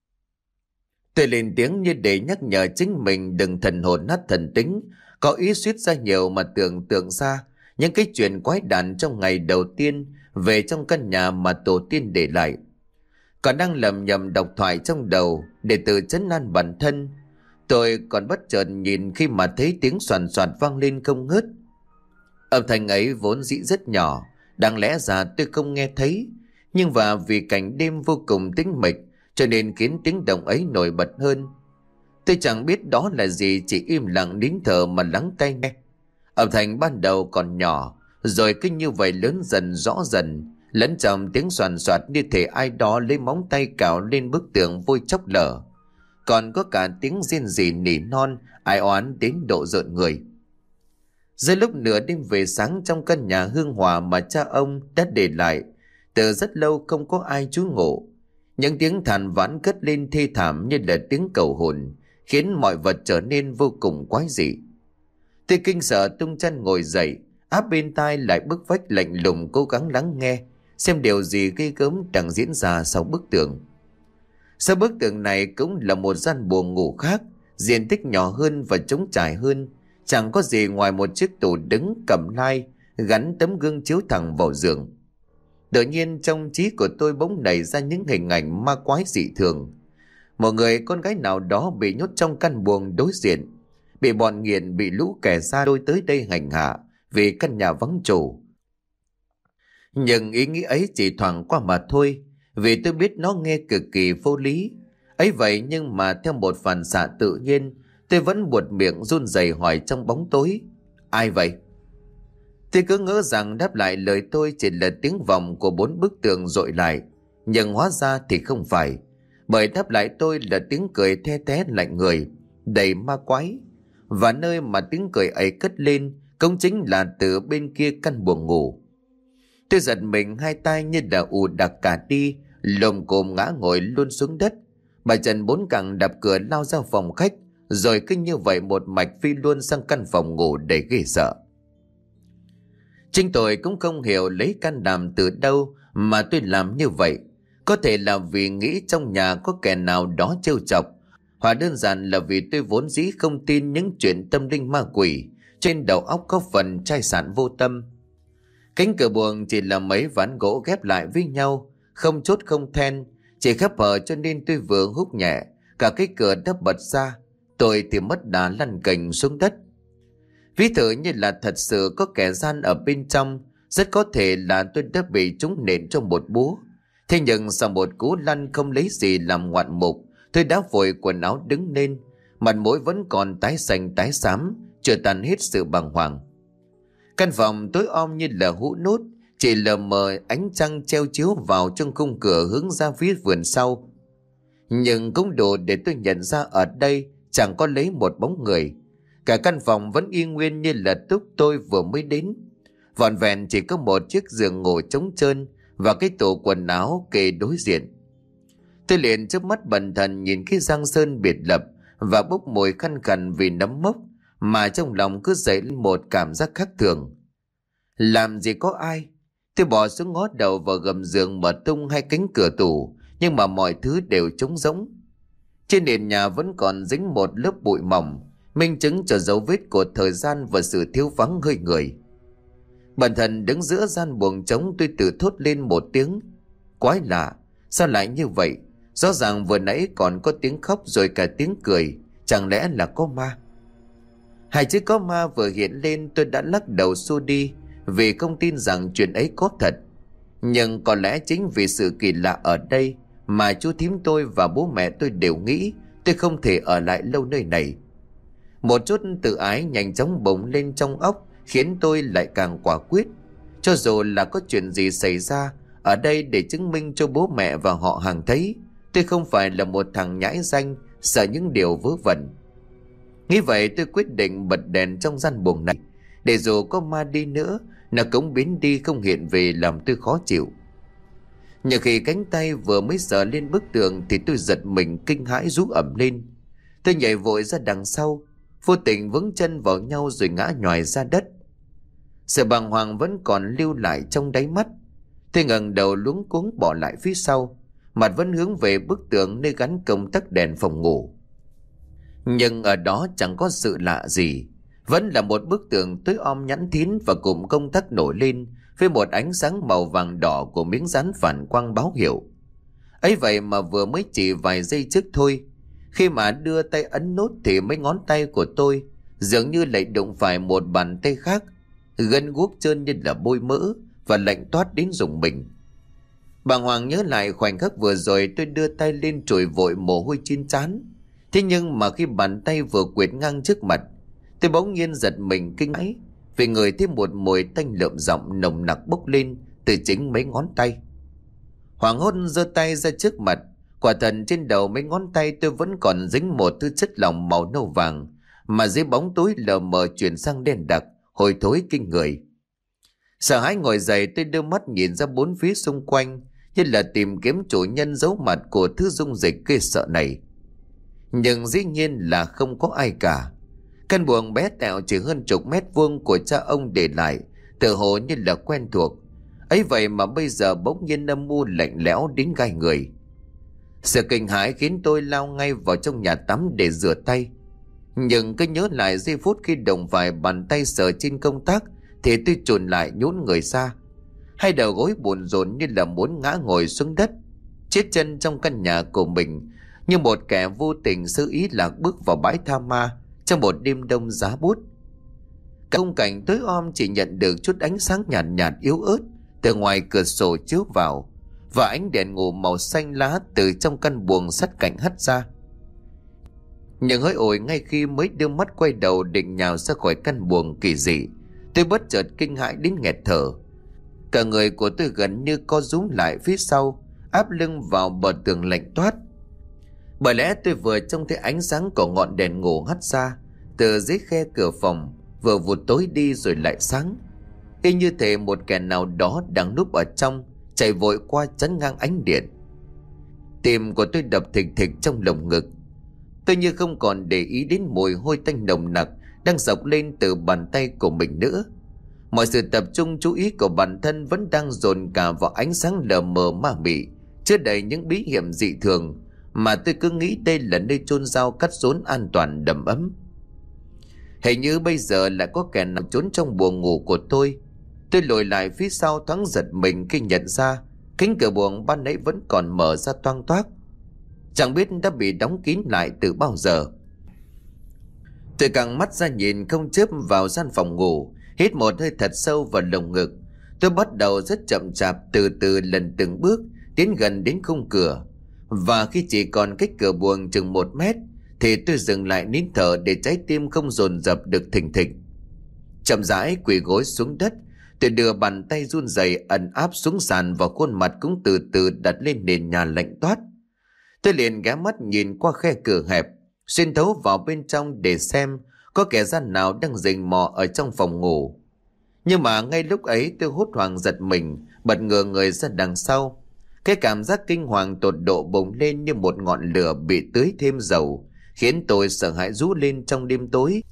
Tôi lên tiếng như để nhắc nhở chính mình đừng thần hồn nát thần tính, có ý suýt ra nhiều mà tưởng tượng ra những cái chuyện quái đản trong ngày đầu tiên về trong căn nhà mà tổ tiên để lại. Còn đang lầm nhầm đọc thoại trong đầu để tự trấn an bản thân, tôi còn bất chợt nhìn khi mà thấy tiếng xoàn xoạt vang lên không ngớt. Âm thanh ấy vốn dĩ rất nhỏ, đáng lẽ ra tôi không nghe thấy, nhưng và vì cảnh đêm vô cùng tĩnh mịch cho nên khiến tiếng động ấy nổi bật hơn. Tôi chẳng biết đó là gì, chỉ im lặng nín thở mà lắng tai nghe. Âm thanh ban đầu còn nhỏ, rồi cứ như vậy lớn dần rõ dần, lẫn trong tiếng xoàn xoạt như thể ai đó lấy móng tay cào lên bức tường vôi chóc lở. Còn có cả tiếng rên rỉ nỉ non, ai oán đến độ rợn người. Dưới lúc nửa đêm về sáng, trong căn nhà hương hòa mà cha ông đã để lại từ rất lâu không có ai trú ngụ, những tiếng than vãn cất lên thê thảm như là tiếng cầu hồn, khiến mọi vật trở nên vô cùng quái dị. Tôi kinh sợ tung chân ngồi dậy, áp bên tai lại bức vách lạnh lùng, cố gắng lắng nghe xem điều gì ghê gớm đang diễn ra sau bức tường. Sau bức tường này cũng là một gian buồng ngủ khác, diện tích nhỏ hơn và trống trải hơn, chẳng có gì ngoài một chiếc tủ đứng cầm lai gắn tấm gương chiếu thẳng vào giường. Tự nhiên trong trí của tôi bỗng nảy ra những hình ảnh ma quái dị thường. Một người con gái nào đó bị nhốt trong căn buồng đối diện, bị bọn nghiện, bị lũ kẻ xa đôi tới đây hành hạ vì căn nhà vắng chủ. Nhưng ý nghĩ ấy chỉ thoảng qua mà thôi, vì tôi biết nó nghe cực kỳ vô lý. Ấy vậy nhưng mà theo một phản xạ tự nhiên, tôi vẫn buột miệng run rẩy hỏi trong bóng tối: ai vậy? Tôi cứ ngỡ rằng đáp lại lời tôi chỉ là tiếng vọng của bốn bức tường dội lại, nhưng hóa ra thì không phải, bởi đáp lại tôi là tiếng cười the thé lạnh người, đầy ma quái. Và nơi mà tiếng cười ấy cất lên cũng chính là từ bên kia căn buồng ngủ. Tôi giật mình, hai tay như là ù đặc cả đi, lồm cồm ngã ngồi luôn xuống đất. Bà Trần bốn cẳng đạp cửa lao ra phòng khách, rồi cứ như vậy một mạch phi luôn sang căn phòng ngủ đầy ghê sợ. Chính tôi cũng không hiểu lấy can đảm từ đâu mà tôi làm như vậy. Có thể là vì nghĩ trong nhà có kẻ nào đó trêu chọc, hoặc đơn giản là vì tôi vốn dĩ không tin những chuyện tâm linh ma quỷ, trên đầu óc có phần chai sạn vô tâm. Cánh cửa buồng chỉ là mấy ván gỗ ghép lại với nhau, không chốt không then, chỉ khép hở, cho nên tôi vừa húc nhẹ, cả cái cửa đã bật ra, tôi thì mất đà lăn cành xuống đất. Ví thử như là thật sự có kẻ gian ở bên trong, rất có thể là tôi đã bị trúng nện trong một búa. Thế nhưng sau một cú lăn không lấy gì làm ngoạn mục, tôi đã vội quần áo đứng lên, mặt mũi vẫn còn tái xanh tái xám, chưa tan hết sự bàng hoàng. Căn phòng tối om như là hũ nút, chỉ lờ mờ ánh trăng treo chiếu vào trong khung cửa hướng ra phía vườn sau. Nhưng cũng đủ để tôi nhận ra ở đây chẳng có lấy một bóng người. Cả căn phòng vẫn y nguyên như là lúc tôi vừa mới đến. Vỏn vẹn chỉ có một chiếc giường ngủ trống trơn và cái tủ quần áo kề đối diện. Tôi liền chớp mắt bần thần nhìn cái giang sơn biệt lập và bốc mùi khăn khăn vì nấm mốc, mà trong lòng cứ dậy lên một cảm giác khác thường. Làm gì có ai? Tôi bỏ xuống ngó đầu vào gầm giường, mở tung hai cánh cửa tủ, nhưng mà mọi thứ đều trống rỗng. Trên nền nhà vẫn còn dính một lớp bụi mỏng, minh chứng cho dấu vết của thời gian và sự thiếu vắng hơi người. Bản thân đứng giữa gian buồng trống, tôi tự thốt lên một tiếng: quái lạ, sao lại như vậy? Rõ ràng vừa nãy còn có tiếng khóc rồi cả tiếng cười, chẳng lẽ là có ma? Hai chữ có ma vừa hiện lên, tôi đã lắc đầu xua đi, vì không tin rằng chuyện ấy có thật. Nhưng có lẽ chính vì sự kỳ lạ ở đây mà chú thím tôi và bố mẹ tôi đều nghĩ tôi không thể ở lại lâu nơi này. Một chút tự ái nhanh chóng bùng lên trong óc, khiến tôi lại càng quả quyết. Cho dù là có chuyện gì xảy ra ở đây để chứng minh cho bố mẹ và họ hàng thấy tôi không phải là một thằng nhãi danh sợ những điều vớ vẩn. Nghĩ vậy, tôi quyết định bật đèn trong gian buồng này, để dù có ma đi nữa, nó cũng biến đi không hiện về làm tôi khó chịu. Nhưng khi cánh tay vừa mới sờ lên bức tường thì tôi giật mình kinh hãi rú ẩm lên. Tôi nhảy vội ra đằng sau, vô tình vướng chân vào nhau rồi ngã nhoài ra đất. Sự bàng hoàng vẫn còn lưu lại trong đáy mắt. Tôi ngẩng đầu luống cuống bỏ lại phía sau, mặt vẫn hướng về bức tường nơi gắn công tắc đèn phòng ngủ. Nhưng ở đó chẳng có sự lạ gì, vẫn là một bức tường tối om nhẵn thín và cụm công tắc nổi lên với một ánh sáng màu vàng đỏ của miếng dán phản quang báo hiệu. Ấy vậy mà vừa mới chỉ vài giây trước thôi, khi mà đưa tay ấn nút thì mấy ngón tay của tôi dường như lại đụng phải một bàn tay khác, gân guốc trơn như là bôi mỡ và lạnh toát đến rùng mình. Bàng hoàng nhớ lại khoảnh khắc vừa rồi tôi đưa tay lên chùi vội mồ hôi trên trán. Thế nhưng mà khi bàn tay vừa quệt ngang trước mặt, tôi bỗng nhiên giật mình kinh hãi vì ngửi thấy một mùi tanh lợm giọng nồng nặc bốc lên từ chính mấy ngón tay. Hoảng hốt giơ tay ra trước mặt, quả thật trên đầu mấy ngón tay tôi vẫn còn dính một thứ chất lỏng màu nâu vàng, mà dưới bóng tối lờ mờ chuyển sang đen đặc, hôi thối kinh người. Sợ hãi ngồi dậy, tôi đưa mắt nhìn ra bốn phía xung quanh, như là tìm kiếm chủ nhân giấu mặt của thứ dung dịch ghê sợ này. Nhưng dĩ nhiên là không có ai cả. Căn buồng bé tẹo chỉ hơn chục mét vuông của cha ông để lại, tựa hồ như là quen thuộc. Ấy vậy mà bây giờ bỗng nhiên âm u lạnh lẽo đến gai người. Sự kinh hãi khiến tôi lao ngay vào trong nhà tắm để rửa tay. Nhưng cứ nhớ lại giây phút khi đồng vài bàn tay sờ trên công tắc thì tôi chồn lại nhún người ra. Hai đầu gối buồn rộn như là muốn ngã ngồi xuống đất. Chết chân trong căn nhà của mình, như một kẻ vô tình sơ ý lạc bước vào bãi tha ma trong một đêm đông giá buốt. Cả khung cảnh tối om chỉ nhận được chút ánh sáng nhàn nhạt, nhạt yếu ớt từ ngoài cửa sổ chiếu vào, và ánh đèn ngủ màu xanh lá từ trong căn buồng sắt cạnh hắt ra. Nhưng hỡi ôi, ngay khi mới đưa mắt quay đầu định nhào ra khỏi căn buồng kỳ dị, tôi bất chợt kinh hãi đến nghẹt thở. Cả người của tôi gần như co rúm lại phía sau, áp lưng vào bờ tường lạnh toát. Bởi lẽ tôi vừa trông thấy ánh sáng của ngọn đèn ngủ hắt ra từ dưới khe cửa phòng, vừa vụt tối đi rồi lại sáng, y như thể một kẻ nào đó đang núp ở trong chạy vội qua chắn ngang ánh điện. Tim của tôi đập thình thịch trong lồng ngực. Tôi như không còn để ý đến mùi hôi tanh nồng nặc đang dọc lên từ bàn tay của mình nữa. Mọi sự tập trung chú ý của bản thân vẫn đang dồn cả vào ánh sáng lờ mờ ma mị, chứa đầy những bí hiểm dị thường, mà tôi cứ nghĩ đây là nơi chôn rau cắt rốn an toàn đầm ấm. Hình như bây giờ lại có kẻ nào trốn trong buồng ngủ của tôi. Tôi lùi lại phía sau thoáng giật mình khi nhận ra cánh cửa buồng ban nãy vẫn còn mở ra toang toác, chẳng biết đã bị đóng kín lại từ bao giờ. Tôi căng mắt ra nhìn không chớp vào gian phòng ngủ, hít một hơi thật sâu vào lồng ngực. Tôi bắt đầu rất chậm chạp từ từ lần từng bước tiến gần đến khung cửa, và khi chỉ còn cách cửa buồng chừng một mét thì tôi dừng lại nín thở để trái tim không dồn dập được thình thịch. Chậm rãi quỳ gối xuống đất, tôi đưa bàn tay run rẩy ẩn áp xuống sàn, và khuôn mặt cũng từ từ đặt lên nền nhà lạnh toát. Tôi liền ghé mắt nhìn qua khe cửa hẹp, xuyên thấu vào bên trong để xem có kẻ gian nào đang rình mò ở trong phòng ngủ. Nhưng mà ngay lúc ấy tôi hốt hoảng giật mình, bật ngửa người ra đằng sau. Cái cảm giác kinh hoàng tột độ bùng lên như một ngọn lửa bị tưới thêm dầu, khiến tôi sợ hãi rú lên trong đêm tối.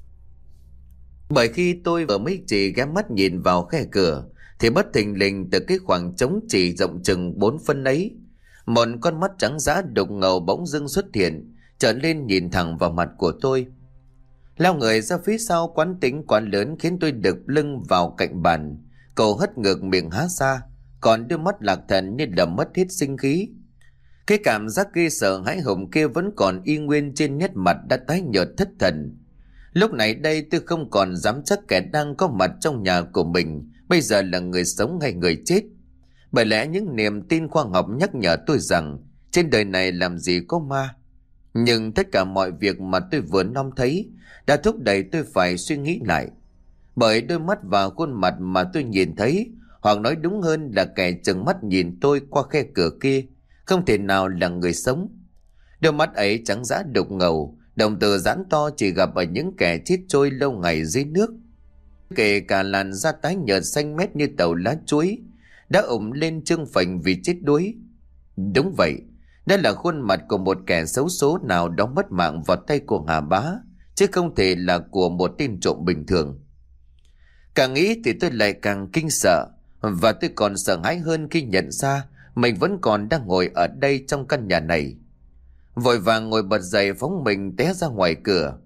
Bởi khi tôi vừa mới chỉ ghé mắt nhìn vào khe cửa thì bất thình lình từ cái khoảng trống chỉ rộng chừng bốn phân ấy, một con mắt trắng dã đục ngầu bỗng dưng xuất hiện, trợn lên nhìn thẳng vào mặt của tôi. Lao người ra phía sau quán tính quá lớn khiến tôi đực lưng vào cạnh bàn, cổ hất ngược miệng há ra, còn đôi mắt lạc thần như là mất hết sinh khí. Cái cảm giác ghê sợ hãi hùng kia vẫn còn y nguyên trên nét mặt đã tái nhợt thất thần. Lúc này đây tôi không còn dám chắc kẻ đang có mặt trong nhà của mình bây giờ là người sống hay người chết. Bởi lẽ những niềm tin khoa học nhắc nhở tôi rằng trên đời này làm gì có ma. Nhưng tất cả mọi việc mà tôi vừa nom thấy đã thúc đẩy tôi phải suy nghĩ lại. Bởi đôi mắt và khuôn mặt mà tôi nhìn thấy, hoặc nói đúng hơn là kẻ trừng mắt nhìn tôi qua khe cửa kia, không thể nào là người sống. Đôi mắt ấy trắng dã đục ngầu, đồng tử giãn to chỉ gặp ở những kẻ chết trôi lâu ngày dưới nước. Kể cả làn da tái nhợt xanh mét như tàu lá chuối đã ủng lên trương phình vì chết đuối. Đúng vậy, đây là khuôn mặt của một kẻ xấu số nào đó mất mạng vào tay của Hà Bá, chứ không thể là của một tên trộm bình thường. Càng nghĩ thì tôi lại càng kinh sợ, và tôi còn sợ hãi hơn khi nhận ra mình vẫn còn đang ngồi ở đây trong căn nhà này. Vội vàng ngồi bật dậy phóng mình té ra ngoài cửa,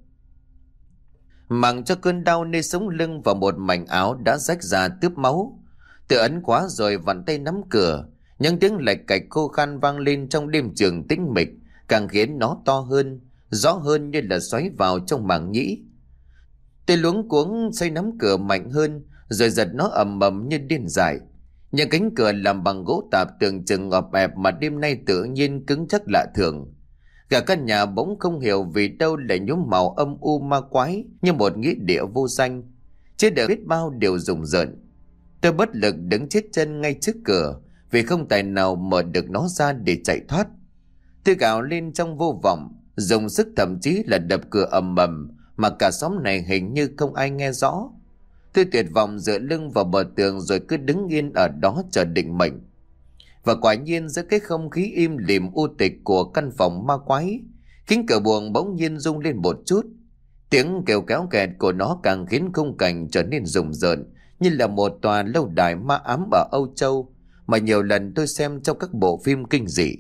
mặc cho cơn đau nơi sống lưng và một mảnh áo đã rách ra tướp máu. Tôi ấn quá rồi vặn tay nắm cửa, những tiếng lạch cạch khô khan vang lên trong đêm trường tĩnh mịch, càng khiến nó to hơn, rõ hơn như là xoáy vào trong màng nhĩ. Tôi luống cuống xoay nắm cửa mạnh hơn, rồi giật nó ầm ầm như điên dại. Những cánh cửa làm bằng gỗ tạp tưởng chừng ngọt ẹp mà đêm nay tự nhiên cứng chắc lạ thường. Cả căn nhà bỗng không hiểu vì đâu lại nhuốm màu âm u ma quái như một nghĩa địa vô danh, chứ đợi biết bao điều rùng rợn. Tôi bất lực đứng chết chân ngay trước cửa vì không tài nào mở được nó ra để chạy thoát. Tôi gào lên trong vô vọng, dùng sức thậm chí là đập cửa ầm ầm mà cả xóm này hình như không ai nghe rõ. Tôi tuyệt vọng dựa lưng vào bờ tường rồi cứ đứng yên ở đó chờ định mệnh. Và quả nhiên giữa cái không khí im lìm u tịch của căn phòng ma quái, cánh cửa buồng bỗng nhiên rung lên một chút. Tiếng kêu kéo kẹt của nó càng khiến khung cảnh trở nên rùng rợn, như là một tòa lâu đài ma ám ở Âu Châu mà nhiều lần tôi xem trong các bộ phim kinh dị.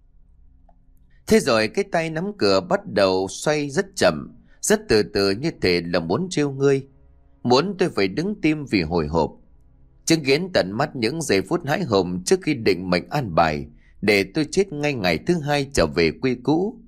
Thế rồi cái tay nắm cửa bắt đầu xoay rất chậm, rất từ từ, như thể là muốn trêu ngươi, muốn tôi phải đứng tim vì hồi hộp. Chứng kiến tận mắt những giây phút hãi hùng trước khi định mệnh an bài để tôi chết ngay ngày thứ hai trở về quê cũ,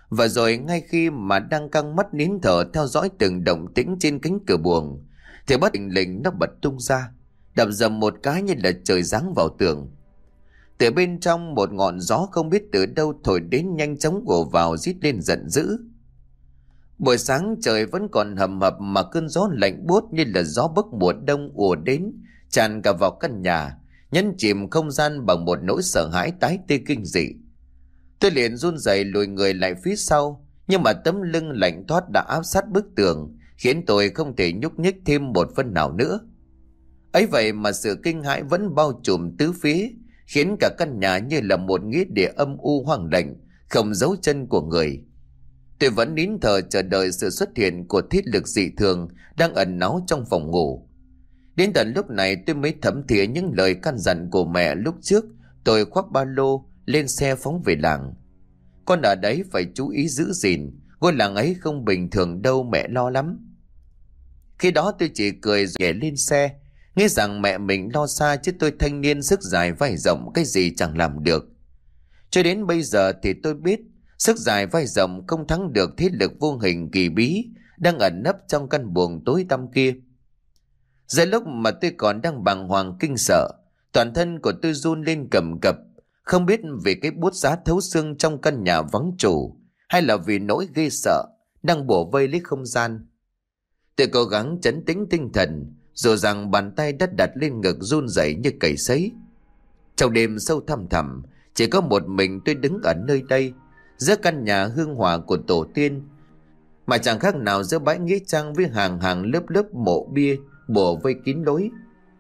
Và rồi ngay khi mà đang căng mắt nín thở theo dõi từng động tĩnh trên cánh cửa buồng, thì bất thình lình nó bật tung ra, đập dầm một cái như là trời giáng vào tường. Từ bên trong một ngọn gió không biết từ đâu thổi đến nhanh chóng ùa vào rít lên giận dữ. Buổi sáng trời vẫn còn hầm hập mà cơn gió lạnh buốt như là gió bấc mùa đông ùa đến, tràn cả vào căn nhà, nhấn chìm không gian bằng một nỗi sợ hãi tái tê kinh dị. Tôi liền run rẩy lùi người lại phía sau, nhưng mà tấm lưng lạnh toát đã áp sát bức tường, khiến tôi không thể nhúc nhích thêm một phân nào nữa. Ấy vậy mà sự kinh hãi vẫn bao trùm tứ phía, khiến cả căn nhà như là một nghĩa địa âm u hoang lạnh, không dấu chân của người. Tôi vẫn nín thở chờ đợi sự xuất hiện của thiết lực dị thường đang ẩn náu trong phòng ngủ. Đến tận lúc này tôi mới thấm thía những lời căn dặn của mẹ lúc trước. Tôi khoác ba lô lên xe phóng về làng. Con ở đấy phải chú ý giữ gìn, ngôi làng ấy không bình thường đâu, mẹ lo lắm. Khi đó tôi chỉ cười rồi nhảy lên xe, nghĩ rằng mẹ mình lo xa chứ tôi thanh niên sức dài vai rộng cái gì chẳng làm được. Cho đến bây giờ thì tôi biết sức dài vai rộng không thắng được thế lực vô hình kỳ bí đang ẩn nấp trong căn buồng tối tăm kia. Giữa lúc mà tôi còn đang bàng hoàng kinh sợ, toàn thân của tôi run lên cầm cập, không biết vì cái buốt giá thấu xương trong căn nhà vắng chủ, hay là vì nỗi ghê sợ đang bủa vây lấy không gian. Tôi cố gắng trấn tĩnh tinh thần, dù rằng bàn tay đã đặt lên ngực run rẩy như cầy sấy. Trong đêm sâu thăm thẳm, chỉ có một mình tôi đứng ở nơi đây, giữa căn nhà hương hỏa của tổ tiên, mà chẳng khác nào giữa bãi nghĩa trang với hàng hàng lớp lớp mộ bia bùa vây kín lối.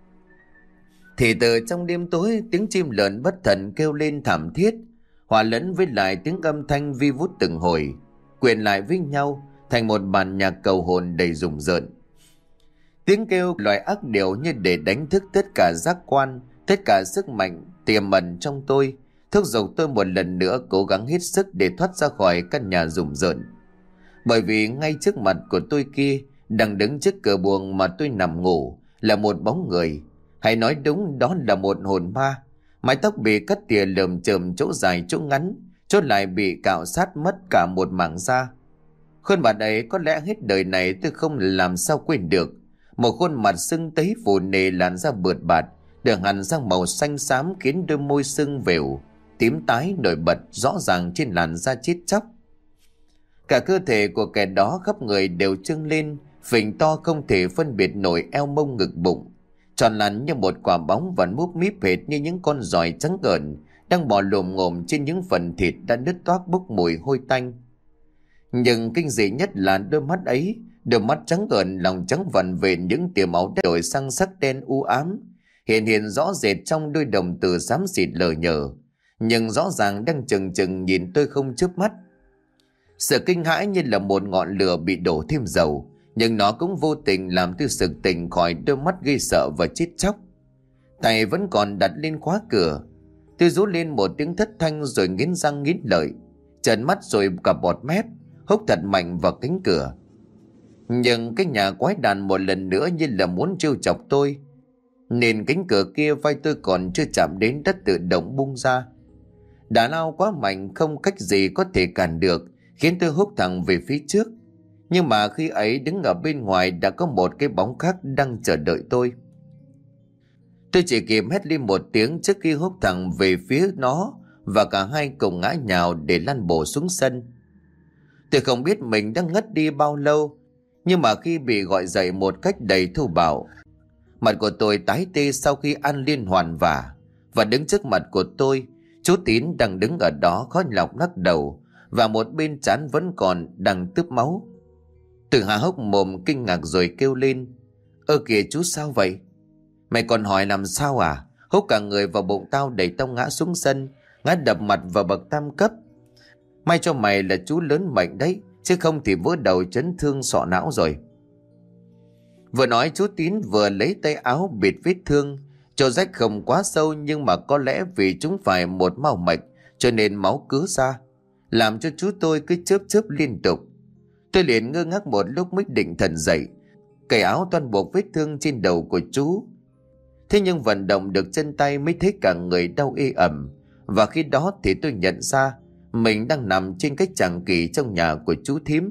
Thì từ trong đêm tối, tiếng chim lợn bất thần kêu lên thảm thiết, hòa lẫn với lại tiếng âm thanh vi vút từng hồi, quyện lại với nhau thành một bản nhạc cầu hồn đầy rùng rợn. Tiếng kêu loại ác điệu như để đánh thức tất cả giác quan, tất cả sức mạnh tiềm ẩn trong tôi, thúc giục tôi một lần nữa cố gắng hết sức để thoát ra khỏi căn nhà rùng rợn. Bởi vì ngay trước mặt của tôi kia, đang đứng trước cửa buồng mà tôi nằm ngủ, là một bóng người, hay nói đúng đó là một hồn ma. Mái tóc bị cắt tỉa lởm chởm, chỗ dài chỗ ngắn, chỗ lại bị cạo sát mất cả một mảng da. Khuôn mặt ấy có lẽ hết đời này tôi không làm sao quên được. Một khuôn mặt sưng tấy phù nề, làn da bượt bạt, đường hằn sang màu xanh xám khiến đôi môi sưng vều, tím tái nổi bật rõ ràng trên làn da chết chóc. Cả cơ thể của kẻ đó khắp người đều trưng lên, phình to không thể phân biệt nổi eo mông ngực bụng, tròn lắn như một quả bóng và múp míp hệt như những con giòi trắng gợn đang bò lồm ngồm trên những phần thịt đã nứt toác bốc mùi hôi tanh. Nhưng kinh dị nhất là đôi mắt ấy, đôi mắt trắng gợn lòng trắng vằn về những tia máu đã đổi sang sắc đen u ám, hiện hiện rõ rệt trong đôi đồng tử xám xịt lờ nhờ, nhưng rõ ràng đang chừng chừng nhìn tôi không chớp mắt. Sự kinh hãi như là một ngọn lửa bị đổ thêm dầu, nhưng nó cũng vô tình làm tôi sực tỉnh khỏi đôi mắt ghê sợ và chết chóc. Tay vẫn còn đặt lên khóa cửa. Tôi rú lên một tiếng thất thanh rồi nghiến răng nghiến lợi, trợn mắt rồi cả bọt mép, húc thật mạnh vào cánh cửa. Nhưng cái nhà quái đàn một lần nữa như là muốn trêu chọc tôi, nên cánh cửa kia vai tôi còn chưa chạm đến đất tự động bung ra. Đà lao quá mạnh không cách gì có thể cản được, khiến tôi húc thẳng về phía trước. Nhưng mà khi ấy đứng ở bên ngoài đã có một cái bóng khác đang chờ đợi tôi. Tôi chỉ kịp hét lên một tiếng trước khi húc thẳng về phía nó, và cả hai cùng ngã nhào để lăn bổ xuống sân. Tôi không biết mình đã ngất đi bao lâu, nhưng mà khi bị gọi dậy một cách đầy thô bạo, mặt của tôi tái tê sau khi ăn liên hoàn vả. Và đứng trước mặt của tôi, chú Tín đang đứng ở đó khó nhọc lắc đầu, và một bên trán vẫn còn đang tướp máu. Tôi há hốc mồm kinh ngạc rồi kêu lên: "Ơ kìa chú, sao vậy? Mày còn hỏi làm sao à? Húc cả người vào bụng tao, đẩy tao ngã xuống sân, ngã đập mặt vào bậc tam cấp. May cho mày là chú lớn mệnh đấy, chứ không thì vỡ đầu chấn thương sọ não rồi." Vừa nói chú Tín vừa lấy tay áo bịt vết thương. Chỗ rách không quá sâu, nhưng mà có lẽ vì chúng phải một mao mạch cho nên máu cứ ra, làm cho chú tôi cứ chớp chớp liên tục. Tôi liền ngơ ngác một lúc mới định thần dậy, cởi áo toan buộc vết thương trên đầu của chú. Thế nhưng vận động được chân tay mới thấy cả người đau ê ẩm. Và khi đó thì tôi nhận ra mình đang nằm trên cái chàng kỷ trong nhà của chú thím.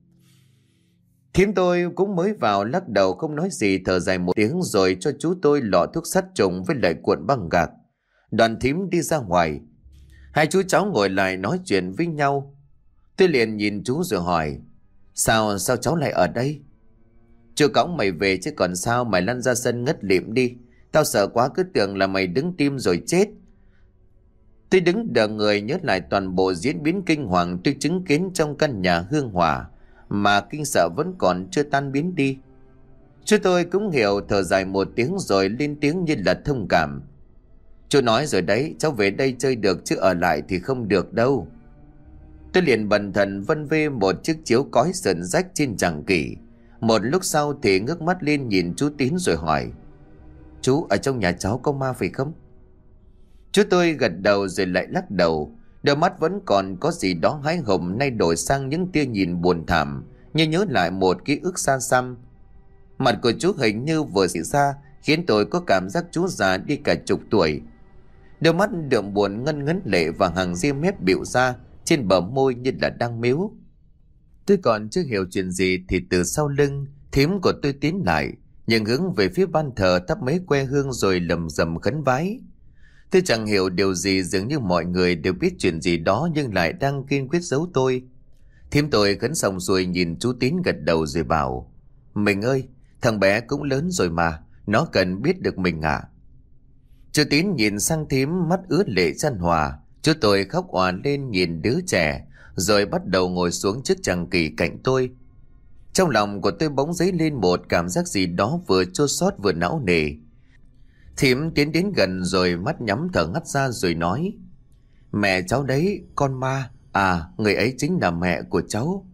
Thím tôi cũng mới vào lắc đầu không nói gì, thở dài một tiếng rồi cho chú tôi lọ thuốc sát trùng với lại cuộn băng gạc. Đoàn thím đi ra ngoài. Hai chú cháu ngồi lại nói chuyện với nhau. Tôi liền nhìn chú rồi hỏi: Sao, sao cháu lại ở đây? Chú cõng mày về chứ còn sao, mày lăn ra sân ngất lịm đi. Tao sợ quá, cứ tưởng là mày đứng tim rồi chết. Tôi đứng đờ người nhớ lại toàn bộ diễn biến kinh hoàng tôi chứng kiến trong căn nhà hương hỏa, mà kinh sợ vẫn còn chưa tan biến đi. Chú tôi cũng hiểu, thở dài một tiếng rồi lên tiếng như là thông cảm: Chú nói rồi đấy, cháu về đây chơi được chứ ở lại thì không được đâu. Tôi liền bần thần vân vê một chiếc chiếu cói sờn rách trên chàng kỷ. Một lúc sau thì ngước mắt lên nhìn chú Tín rồi hỏi: Chú, ở trong nhà cháu có ma phải không? Chú tôi gật đầu rồi lại lắc đầu. Đôi mắt vẫn còn có gì đó hái hùng, nay đổi sang những tia nhìn buồn thảm, như nhớ lại một ký ức xa xăm. Mặt của chú hình như vừa xảy ra, khiến tôi có cảm giác chú già đi cả chục tuổi. Đôi mắt đượm buồn ngân ngấn lệ và hàng ria mép bịu ra trên bờ môi như là đang mếu. Tôi còn chưa hiểu chuyện gì thì từ sau lưng thím của tôi tiến lại, nhưng hướng về phía ban thờ thắp mấy que hương rồi lầm rầm khấn vái. Tôi chẳng hiểu điều gì, dường như mọi người đều biết chuyện gì đó nhưng lại đang kiên quyết giấu tôi. Thím tôi khấn xong rồi nhìn chú Tín gật đầu rồi bảo: Mình ơi, thằng bé cũng lớn rồi mà, nó cần biết được mình à. Chú Tín nhìn sang thím, mắt ướt lệ chan hòa. Chú tôi khóc òa lên nhìn đứa trẻ, rồi bắt đầu ngồi xuống trước chàng kỷ cạnh tôi. Trong lòng của tôi bỗng dấy lên một cảm giác gì đó vừa chua xót vừa não nề. Thím tiến đến gần rồi mắt nhắm thở ngắt ra rồi nói: Mẹ cháu đấy, con ma. À, người ấy chính là mẹ của cháu.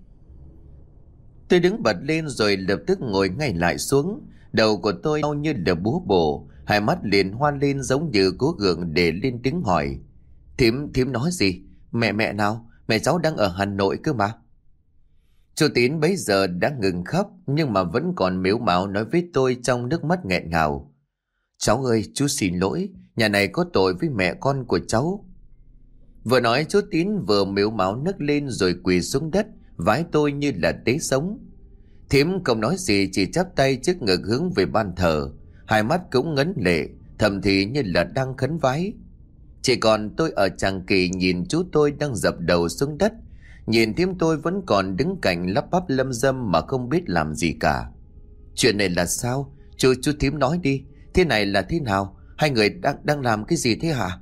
Tôi đứng bật lên rồi lập tức ngồi ngay lại xuống. Đầu của tôi đau như là búa bổ, hai mắt liền hoa lên giống như cố gượng để lên tiếng hỏi: Thím, thím nói gì? Mẹ mẹ nào? Mẹ cháu đang ở Hà Nội cơ mà. Chú Tín bấy giờ đã ngừng khóc, nhưng mà vẫn còn mếu máo nói với tôi trong nước mắt nghẹn ngào: Cháu ơi, chú xin lỗi, nhà này có tội với mẹ con của cháu. Vừa nói chú Tín vừa mếu máo nấc lên rồi quỳ xuống đất vái tôi như là tế sống. Thím không nói gì, chỉ chắp tay trước ngực hướng về ban thờ, hai mắt cũng ngấn lệ, thầm thì như là đang khấn vái. Chỉ còn tôi ở chàng kỷ nhìn chú tôi đang dập đầu xuống đất, nhìn thím tôi vẫn còn đứng cạnh lắp bắp lâm dâm mà không biết làm gì cả. Chuyện này là sao? Chú chú thím nói đi, thế này là thế nào? Hai người đang đang làm cái gì thế hả?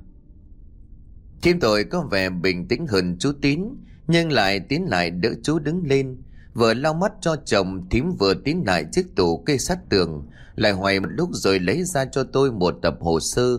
Thím tôi có vẻ bình tĩnh hơn chú Tín, nhưng lại tiến lại đỡ chú đứng lên. Vừa lau mắt cho chồng, thím vừa tiến lại chiếc tủ kê sát tường, lại hoài một lúc rồi lấy ra cho tôi một tập hồ sơ.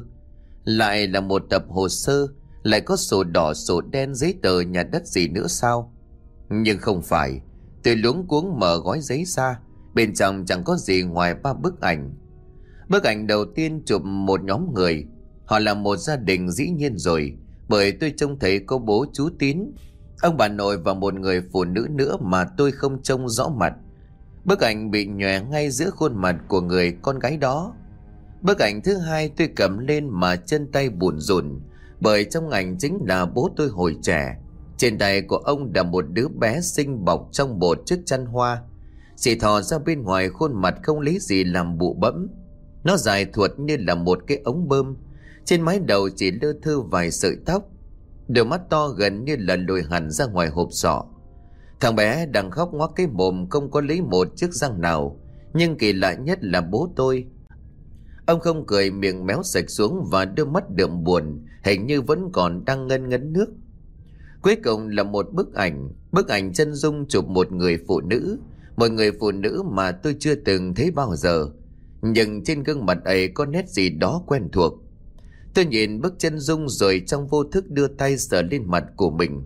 Lại là một tập hồ sơ, lại có sổ đỏ sổ đen giấy tờ nhà đất gì nữa sao? Nhưng không phải. Tôi luống cuống mở gói giấy ra, bên trong chẳng có gì ngoài ba bức ảnh. Bức ảnh đầu tiên chụp một nhóm người, họ là một gia đình dĩ nhiên rồi, bởi tôi trông thấy có bố chú Tín, ông bà nội và một người phụ nữ nữa mà tôi không trông rõ mặt. Bức ảnh bị nhòe ngay giữa khuôn mặt của người con gái đó. Bức ảnh thứ hai tôi cầm lên mà chân tay bủn rủn, bởi trong ảnh chính là bố tôi hồi trẻ. Trên tay của ông là một đứa bé xinh bọc trong một chiếc chăn hoa, chỉ thò ra bên ngoài khuôn mặt không lấy gì làm bụ bẫm. Nó dài thuột như là một cái ống bơm, trên mái đầu chỉ lơ thơ vài sợi tóc, đôi mắt to gần như là lồi hẳn ra ngoài hộp sọ. Thằng bé đang khóc ngoác cái mồm, không có lấy một chiếc răng nào. Nhưng kỳ lạ nhất là bố tôi, ông không cười, miệng méo sạch xuống và đôi mắt đượm buồn, hình như vẫn còn đang ngân ngấn nước. Cuối cùng là một bức ảnh, bức ảnh chân dung chụp một người phụ nữ, một người phụ nữ mà tôi chưa từng thấy bao giờ. Nhưng trên gương mặt ấy có nét gì đó quen thuộc. Tôi nhìn bức chân dung rồi trong vô thức đưa tay sờ lên mặt của mình.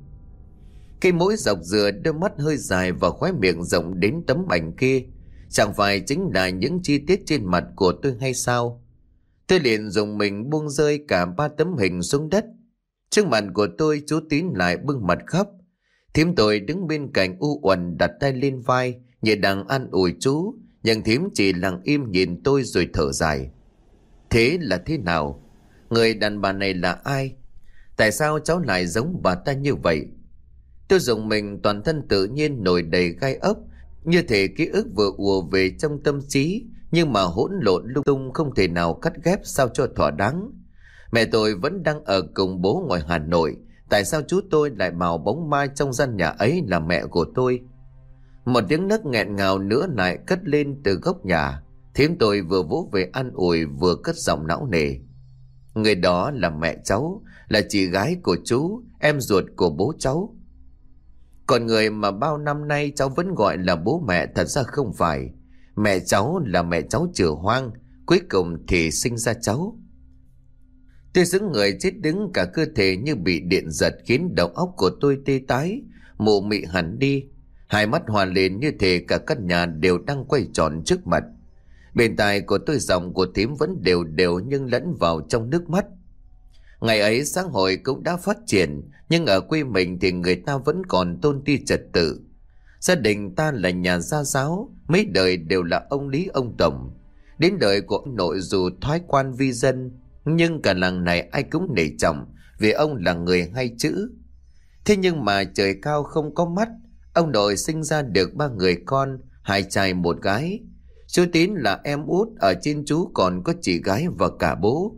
Cái mũi dọc dừa, đôi mắt hơi dài và khóe miệng rộng đến tấm ảnh kia, chẳng phải chính là những chi tiết trên mặt của tôi hay sao? Tôi liền dùng mình buông rơi cả ba tấm hình xuống đất. Trước mặt của tôi, chú Tín lại bưng mặt khóc. Thím tôi đứng bên cạnh u uẩn đặt tay lên vai như đang an ủi chú, nhưng thím chỉ lặng im nhìn tôi rồi thở dài. Thế là thế nào? Người đàn bà này là ai? Tại sao cháu lại giống bà ta như vậy? Tôi dùng mình, toàn thân tự nhiên nổi đầy gai ốc, như thể ký ức vừa ùa về trong tâm trí, nhưng mà hỗn lộn lung tung, không thể nào cắt ghép sao cho thỏa đáng. Mẹ tôi vẫn đang ở cùng bố ngoài Hà Nội. Tại sao chú tôi lại bảo bóng ma trong gian nhà ấy là mẹ của tôi? Một tiếng nấc nghẹn ngào nữa lại cất lên từ góc nhà. Thím tôi vừa vỗ về an ủi vừa cất giọng não nề. Người đó là mẹ cháu, là chị gái của chú, em ruột của bố cháu. Còn người mà bao năm nay cháu vẫn gọi là bố mẹ thật ra không phải. Mẹ cháu là mẹ cháu chửa hoang, cuối cùng thì sinh ra cháu. Tôi xứng người chết đứng, cả cơ thể như bị điện giật, khiến đầu óc của tôi tê tái, mụ mị hẳn đi. Hai mắt hòa lên như thể cả căn nhà đều đang quay tròn trước mặt. Bên tai của tôi giọng của thím vẫn đều đều nhưng lẫn vào trong nước mắt. Ngày ấy xã hội cũng đã phát triển, nhưng ở quê mình thì người ta vẫn còn tôn ti trật tự. Gia đình ta là nhà gia giáo, mấy đời đều là ông Lý ông Tổng. Đến đời của ông nội dù thoái quan vi dân, nhưng cả làng này ai cũng nể trọng vì ông là người hay chữ. Thế nhưng mà trời cao không có mắt, ông nội sinh ra được ba người con, hai trai một gái. Chú Tín là em út, ở trên chú còn có chị gái và cả bố.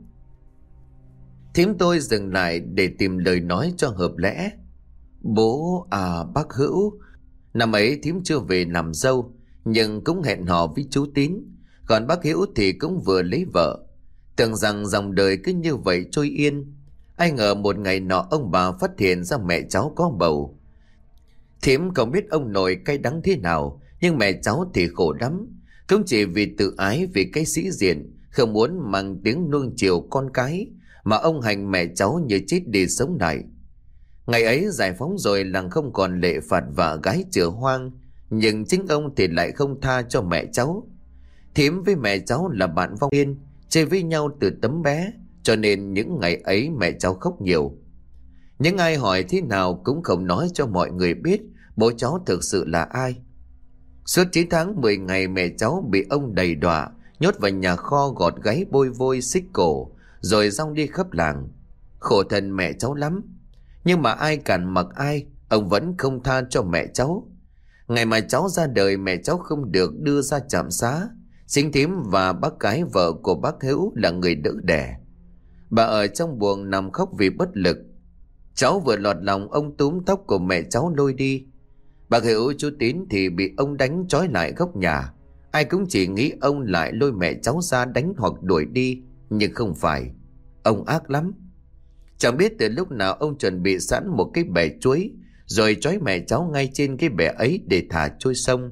Thím tôi dừng lại để tìm lời nói cho hợp lẽ. Bố à bác Hữu. Năm ấy thím chưa về làm dâu, nhưng cũng hẹn hò với chú Tín. Còn bác Hữu thì cũng vừa lấy vợ. Tưởng rằng dòng đời cứ như vậy trôi yên. Ai ngờ một ngày nọ ông bà phát hiện ra mẹ cháu có bầu. Thím không biết ông nội cay đắng thế nào, nhưng mẹ cháu thì khổ lắm. Cũng chỉ vì tự ái, vì cái sĩ diện, không muốn mang tiếng nuông chiều con cái, mà ông hành mẹ cháu như chết đi sống lại. Ngày ấy giải phóng rồi, làng không còn lệ phạt vợ gái chửa hoang, nhưng chính ông thì lại không tha cho mẹ cháu. Thím với mẹ cháu là bạn vong niên, chơi với nhau từ tấm bé, cho nên những ngày ấy mẹ cháu khóc nhiều. Những ai hỏi thế nào cũng không nói cho mọi người biết bố cháu thực sự là ai. Suốt chín tháng mười ngày mẹ cháu bị ông đầy đọa, nhốt vào nhà kho, gọt gáy bôi vôi xích cổ, rồi rong đi khắp làng. Khổ thân mẹ cháu lắm. Nhưng mà ai cản mặc ai, ông vẫn không tha cho mẹ cháu. Ngày mà cháu ra đời, mẹ cháu không được đưa ra trạm xá. Chính thím và bác gái vợ của bác Hữu là người đỡ đẻ. Bà ở trong buồng nằm khóc vì bất lực. Cháu vừa lọt lòng, ông túm tóc của mẹ cháu lôi đi. Bác Hữu chú Tín thì bị ông đánh trói lại góc nhà. Ai cũng chỉ nghĩ ông lại lôi mẹ cháu ra đánh hoặc đuổi đi, nhưng không phải. Ông ác lắm. Chẳng biết từ lúc nào ông chuẩn bị sẵn một cái bè chuối, rồi trói mẹ cháu ngay trên cái bè ấy để thả trôi sông.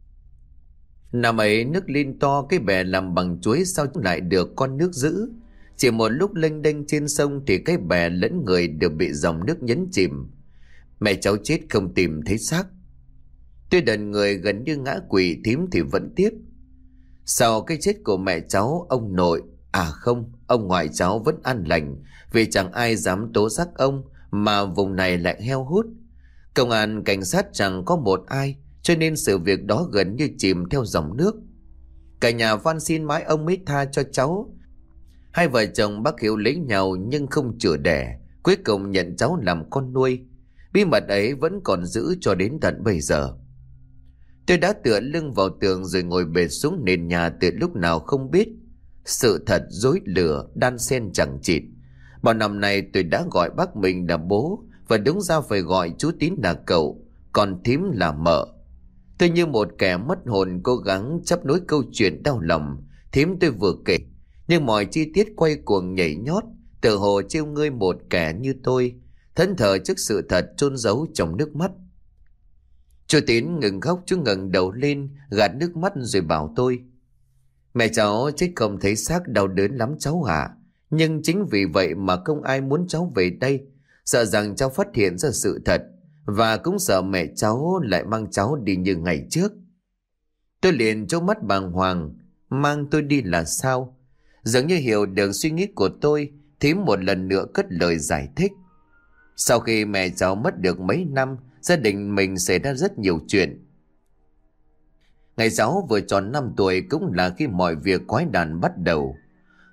Năm ấy nước lên to, cái bè làm bằng chuối sao lại được con nước giữ. Chỉ một lúc lênh đênh trên sông thì cái bè lẫn người đều bị dòng nước nhấn chìm. Mẹ cháu chết không tìm thấy xác. Tuy đần người gần như ngã quỵ, thím thì vẫn tiếp. Sau cái chết của mẹ cháu, ông nội, à không, ông ngoại cháu vẫn an lành, vì chẳng ai dám tố giác ông, mà vùng này lại heo hút. Công an cảnh sát chẳng có một ai, cho nên sự việc đó gần như chìm theo dòng nước. Cả nhà van xin mãi ông mới tha cho cháu. Hai vợ chồng bác Hiếu lấy nhau nhưng không chữa đẻ, cuối cùng nhận cháu làm con nuôi. Bí mật ấy vẫn còn giữ cho đến tận bây giờ. Tôi đã tựa lưng vào tường rồi ngồi bệt xuống nền nhà từ lúc nào không biết. Sự thật dối lừa đan xen chẳng chịt. Bao năm nay tôi đã gọi bác mình là bố, và đúng ra phải gọi chú Tín là cậu, còn thím là mợ. Tôi như một kẻ mất hồn cố gắng chấp nối câu chuyện đau lòng thím tôi vừa kể, nhưng mọi chi tiết quay cuồng nhảy nhót, tự hồ trêu ngươi một kẻ như tôi, thẫn thờ trước sự thật chôn giấu trong nước mắt. Chú Tín ngừng khóc, chú ngẩng đầu lên gạt nước mắt rồi bảo tôi: Mẹ cháu chết không thấy xác, đau đớn lắm cháu ạ. Nhưng chính vì vậy mà không ai muốn cháu về đây, sợ rằng cháu phát hiện ra sự thật, và cũng sợ mẹ cháu lại mang cháu đi như ngày trước. Tôi liền trố mắt bàng hoàng. Mang tôi đi là sao? Dường như hiểu được suy nghĩ của tôi, thím một lần nữa cất lời giải thích. Sau khi mẹ cháu mất được mấy năm, gia đình mình xảy ra rất nhiều chuyện. Ngày cháu vừa tròn năm tuổi cũng là khi mọi việc quái đản bắt đầu.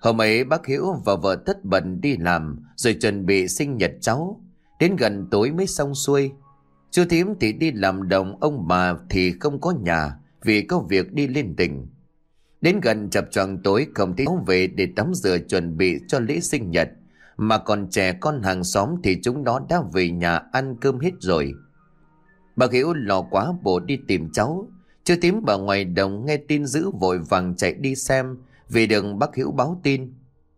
Hôm ấy bác Hiếu và vợ tất bận đi làm rồi chuẩn bị sinh nhật cháu. Đến gần tối mới xong xuôi. Chú Thím thì đi làm đồng, ông bà thì không có nhà vì có việc đi lên tỉnh. Đến gần chập choạng tối không thấy cháu về để tắm rửa chuẩn bị cho lễ sinh nhật. Mà còn trẻ con hàng xóm thì chúng nó đã về nhà ăn cơm hết rồi. Bác Hiếu lo quá bộ đi tìm cháu. Chú Thím bà ngoài đồng nghe tin dữ vội vàng chạy đi xem vì đường bác Hiếu báo tin.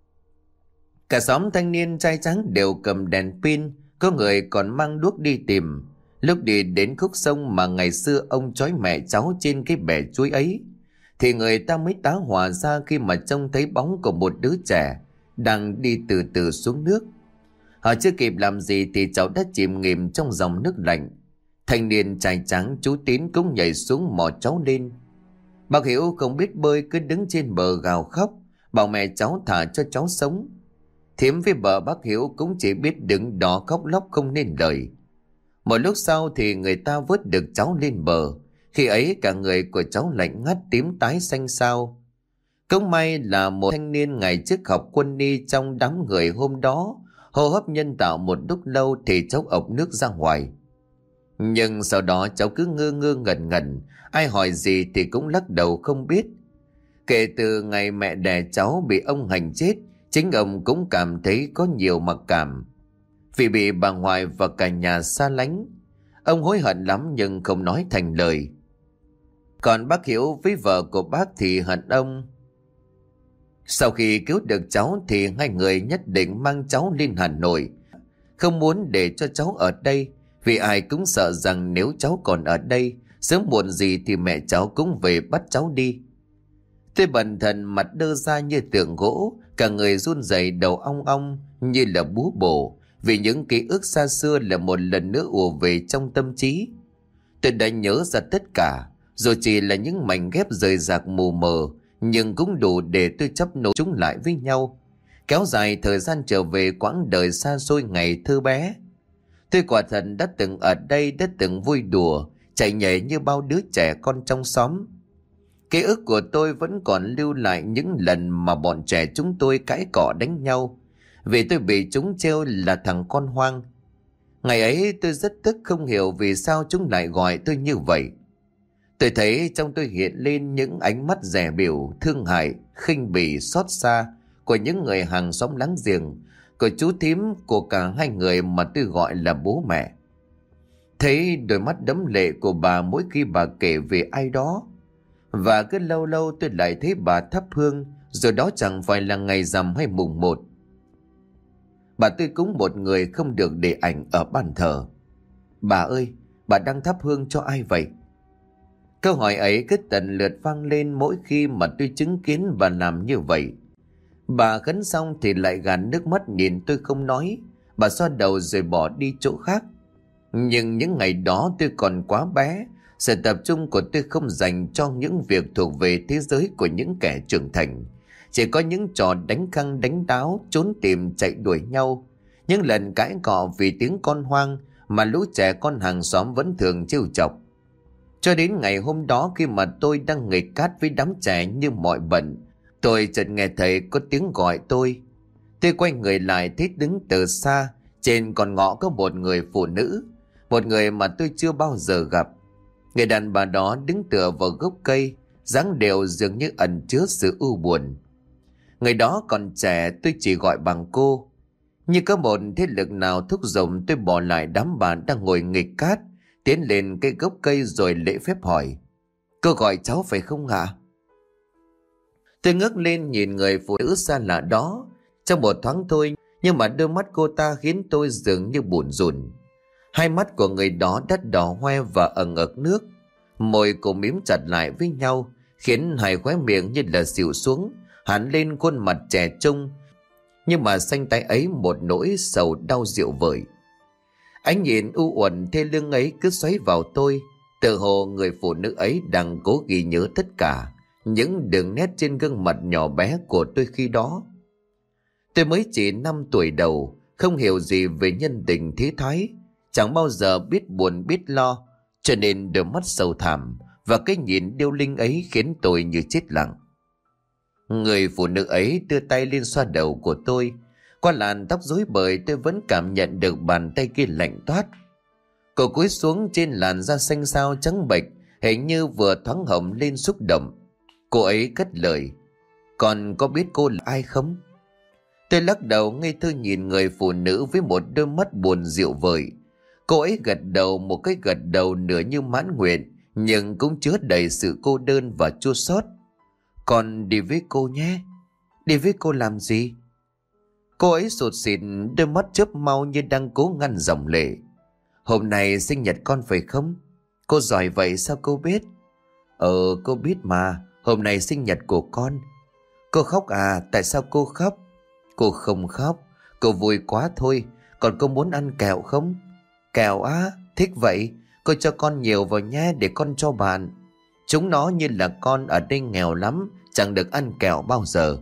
Cả xóm thanh niên trai tráng đều cầm đèn pin, có người còn mang đuốc đi tìm. Lúc đi đến khúc sông mà ngày xưa ông trói mẹ cháu trên cái bè chuối ấy, thì người ta mới tá hỏa ra khi mà trông thấy bóng của một đứa trẻ đang đi từ từ xuống nước. Họ chưa kịp làm gì thì cháu đã chìm nghỉm trong dòng nước lạnh. Thanh niên trai tráng chú Tín cũng nhảy xuống mò cháu lên. Bác Hiếu không biết bơi cứ đứng trên bờ gào khóc, bảo mẹ cháu thả cho cháu sống. Thím với vợ bác Hiếu cũng chỉ biết đứng đó khóc lóc không nên lời. Một lúc sau thì người ta vớt được cháu lên bờ. Khi ấy cả người của cháu lạnh ngắt tím tái xanh xao. Cũng may là một thanh niên ngày trước học quân y trong đám người hôm đó hô hấp nhân tạo một lúc lâu thì cháu ộc nước ra ngoài. Nhưng sau đó cháu cứ ngơ ngơ ngẩn ngẩn, ai hỏi gì thì cũng lắc đầu không biết. Kể từ ngày mẹ đẻ cháu bị ông hành chết, chính ông cũng cảm thấy có nhiều mặc cảm. Vì bị bà ngoại và cả nhà xa lánh, ông hối hận lắm nhưng không nói thành lời. Còn bác Hiếu với vợ của bác thì hận ông. Sau khi cứu được cháu thì hai người nhất định mang cháu lên Hà Nội. Không muốn để cho cháu ở đây, vì ai cũng sợ rằng nếu cháu còn ở đây, sớm muộn gì thì mẹ cháu cũng về bắt cháu đi. Tôi bần thần mặt đơ ra như tượng gỗ, cả người run rẩy, đầu ong ong như là búa bổ, vì những ký ức xa xưa là một lần nữa ùa về trong tâm trí. Tôi đã nhớ ra tất cả, rồi chỉ là những mảnh ghép rời rạc mù mờ, nhưng cũng đủ để tôi chấp nối chúng lại với nhau, kéo dài thời gian trở về quãng đời xa xôi ngày thơ bé. Tôi quả thật đã từng ở đây, đã từng vui đùa, chạy nhảy như bao đứa trẻ con trong xóm. Ký ức của tôi vẫn còn lưu lại những lần mà bọn trẻ chúng tôi cãi cọ đánh nhau, vì tôi bị chúng trêu là thằng con hoang. Ngày ấy tôi rất tức, không hiểu vì sao chúng lại gọi tôi như vậy. Tôi thấy trong tôi hiện lên những ánh mắt dè bỉu, thương hại, khinh bỉ, xót xa của những người hàng xóm láng giềng, của chú Thím, của cả hai người mà tôi gọi là bố mẹ. Thấy đôi mắt đẫm lệ của bà mỗi khi bà kể về ai đó. Và cứ lâu lâu tôi lại thấy bà thắp hương, rồi đó chẳng phải là ngày rằm hay mùng một. Bà tôi cúng một người không được để ảnh ở bàn thờ. Bà ơi, bà đang thắp hương cho ai vậy? Câu hỏi ấy cứ tần lượt vang lên mỗi khi mà tôi chứng kiến bà làm như vậy. Bà khấn xong thì lại gạt nước mắt nhìn tôi không nói. Bà xoa đầu rồi bỏ đi chỗ khác. Nhưng những ngày đó tôi còn quá bé, sự tập trung của tôi không dành cho những việc thuộc về thế giới của những kẻ trưởng thành. Chỉ có những trò đánh khăng đánh đáo, trốn tìm chạy đuổi nhau, những lần cãi cọ vì tiếng con hoang mà lũ trẻ con hàng xóm vẫn thường trêu chọc. Cho đến ngày hôm đó, khi mà tôi đang nghịch cát với đám trẻ như mọi bận, tôi chợt nghe thấy có tiếng gọi tôi. Tôi quay người lại thấy đứng từ xa, trên con ngõ có một người phụ nữ, một người mà tôi chưa bao giờ gặp. Người đàn bà đó đứng tựa vào gốc cây, dáng đều dường như ẩn chứa sự ưu buồn. Người đó còn trẻ, tôi chỉ gọi bằng cô. Như có một thế lực nào thúc giục tôi bỏ lại đám bạn đang ngồi nghịch cát, tiến lên cây gốc cây rồi lễ phép hỏi: "Cô gọi cháu phải không ạ?" Tôi ngước lên nhìn người phụ nữ xa lạ đó. Trong một thoáng thôi, nhưng mà đôi mắt cô ta khiến tôi dường như bủn rủn. Hai mắt của người đó đắt đỏ hoe và ẩn ực nước, môi cô mím chặt lại với nhau, khiến hai khóe miệng như là xịu xuống, hẳn lên khuôn mặt trẻ trung, nhưng mà xanh tái ấy một nỗi sầu đau dịu vời. Ánh nhìn u uẩn thê lương ấy cứ xoáy vào tôi, tự hồ người phụ nữ ấy đang cố ghi nhớ tất cả những đường nét trên gương mặt nhỏ bé của tôi khi đó. Tôi mới chỉ năm tuổi đầu, không hiểu gì về nhân tình thế thái, chẳng bao giờ biết buồn biết lo, cho nên đôi mắt sâu thẳm và cái nhìn điêu linh ấy khiến tôi như chết lặng. Người phụ nữ ấy đưa tay lên xoa đầu của tôi. Qua làn tóc rối bời tôi vẫn cảm nhận được bàn tay kia lạnh toát. Cô cúi xuống, trên làn da xanh xao trắng bệch hình như vừa thoáng hồng lên xúc động. Cô ấy cất lời: "Con có biết cô là ai không?" Tôi lắc đầu ngây thơ nhìn người phụ nữ với một đôi mắt buồn dịu vời. Cô ấy gật đầu một cái gật đầu nửa như mãn nguyện, nhưng cũng chứa đầy sự cô đơn và chua xót. "Con đi với cô nhé." "Đi với cô làm gì?" Cô ấy sụt sịt, đôi mắt chớp mau như đang cố ngăn dòng lệ. "Hôm nay sinh nhật con phải không?" "Cô giỏi vậy sao cô biết?" "Ờ cô biết mà, hôm nay sinh nhật của con." "Cô khóc à? Tại sao cô khóc?" "Cô không khóc, cô vui quá thôi. Còn cô muốn ăn kẹo không?" "Kẹo á? Thích vậy. Cô cho con nhiều vào nhé để con cho bạn. Chúng nó như là con ở đây nghèo lắm, chẳng được ăn kẹo bao giờ."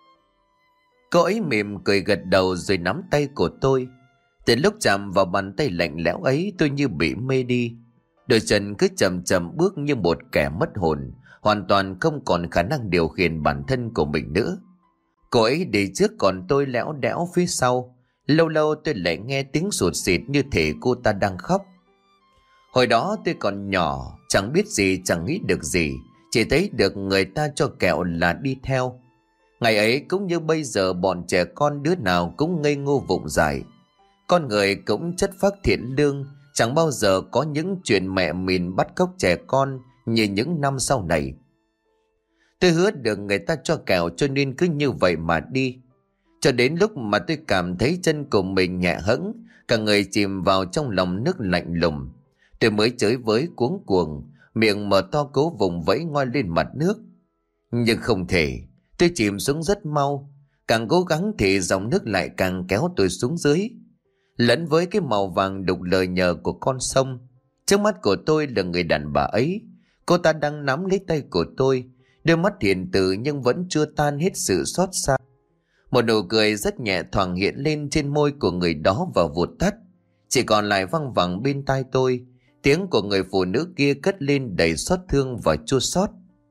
Cô ấy mỉm cười gật đầu rồi nắm tay của tôi. Từ lúc chạm vào bàn tay lạnh lẽo ấy, tôi như bị mê đi. Đôi chân cứ chậm chậm bước như một kẻ mất hồn, hoàn toàn không còn khả năng điều khiển bản thân của mình nữa. Cô ấy đi trước còn tôi lẽo đẽo phía sau. Lâu lâu tôi lại nghe tiếng sụt sịt như thể cô ta đang khóc. Hồi đó tôi còn nhỏ, chẳng biết gì, chẳng nghĩ được gì, chỉ thấy được người ta cho kẹo là đi theo. Ngày ấy cũng như bây giờ, bọn trẻ con đứa nào cũng ngây ngô vụng dại. Con người cũng chất phác thiện lương, chẳng bao giờ có những chuyện mẹ mình bắt cóc trẻ con như những năm sau này. Tôi hứa được người ta cho kẹo cho nên cứ như vậy mà đi. Cho đến lúc mà tôi cảm thấy chân của mình nhẹ hẫng, cả người chìm vào trong lòng nước lạnh lùng, tôi mới chới với cuống cuồng, miệng mở to cố vùng vẫy ngoi lên mặt nước. Nhưng không thể, tôi chìm xuống rất mau. Càng cố gắng thì dòng nước lại càng kéo tôi xuống dưới, lẫn với cái màu vàng đục lờ nhờ của con sông. Trước mắt của tôi là người đàn bà ấy. Cô ta đang nắm lấy tay của tôi, đôi mắt hiền từ nhưng vẫn chưa tan hết sự xót xa. Một nụ cười rất nhẹ thoảng hiện lên trên môi của người đó và vụt tắt. Chỉ còn lại văng vẳng bên tai tôi tiếng của người phụ nữ kia cất lên đầy xót thương và chua xót: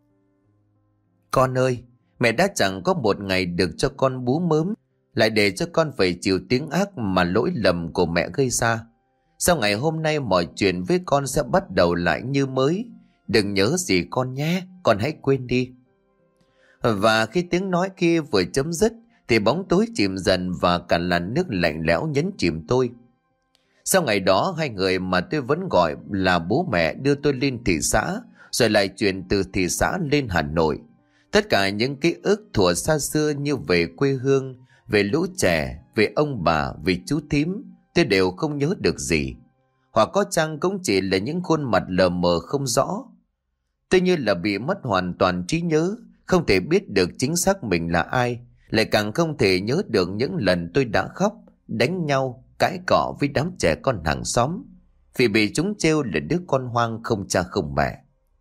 "Con ơi, mẹ đã chẳng có một ngày được cho con bú mớm, lại để cho con phải chịu tiếng ác mà lỗi lầm của mẹ gây ra. Sau ngày hôm nay mọi chuyện với con sẽ bắt đầu lại như mới. Đừng nhớ gì con nhé, con hãy quên đi." Và khi tiếng nói kia vừa chấm dứt thì bóng tối chìm dần và cả làn nước lạnh lẽo nhấn chìm tôi. Sau ngày đó, hai người mà tôi vẫn gọi là bố mẹ đưa tôi lên thị xã, rồi lại chuyển từ thị xã lên Hà Nội. Tất cả những ký ức thuở xa xưa như về quê hương, về lũ trẻ, về ông bà, về chú thím, tôi đều không nhớ được gì. Hoặc có chăng cũng chỉ là những khuôn mặt lờ mờ không rõ. Tôi như là bị mất hoàn toàn trí nhớ, không thể biết được chính xác mình là ai, lại càng không thể nhớ được những lần tôi đã khóc, đánh nhau, cãi cọ với đám trẻ con hàng xóm, vì bị chúng trêu là đứa con hoang không cha không mẹ.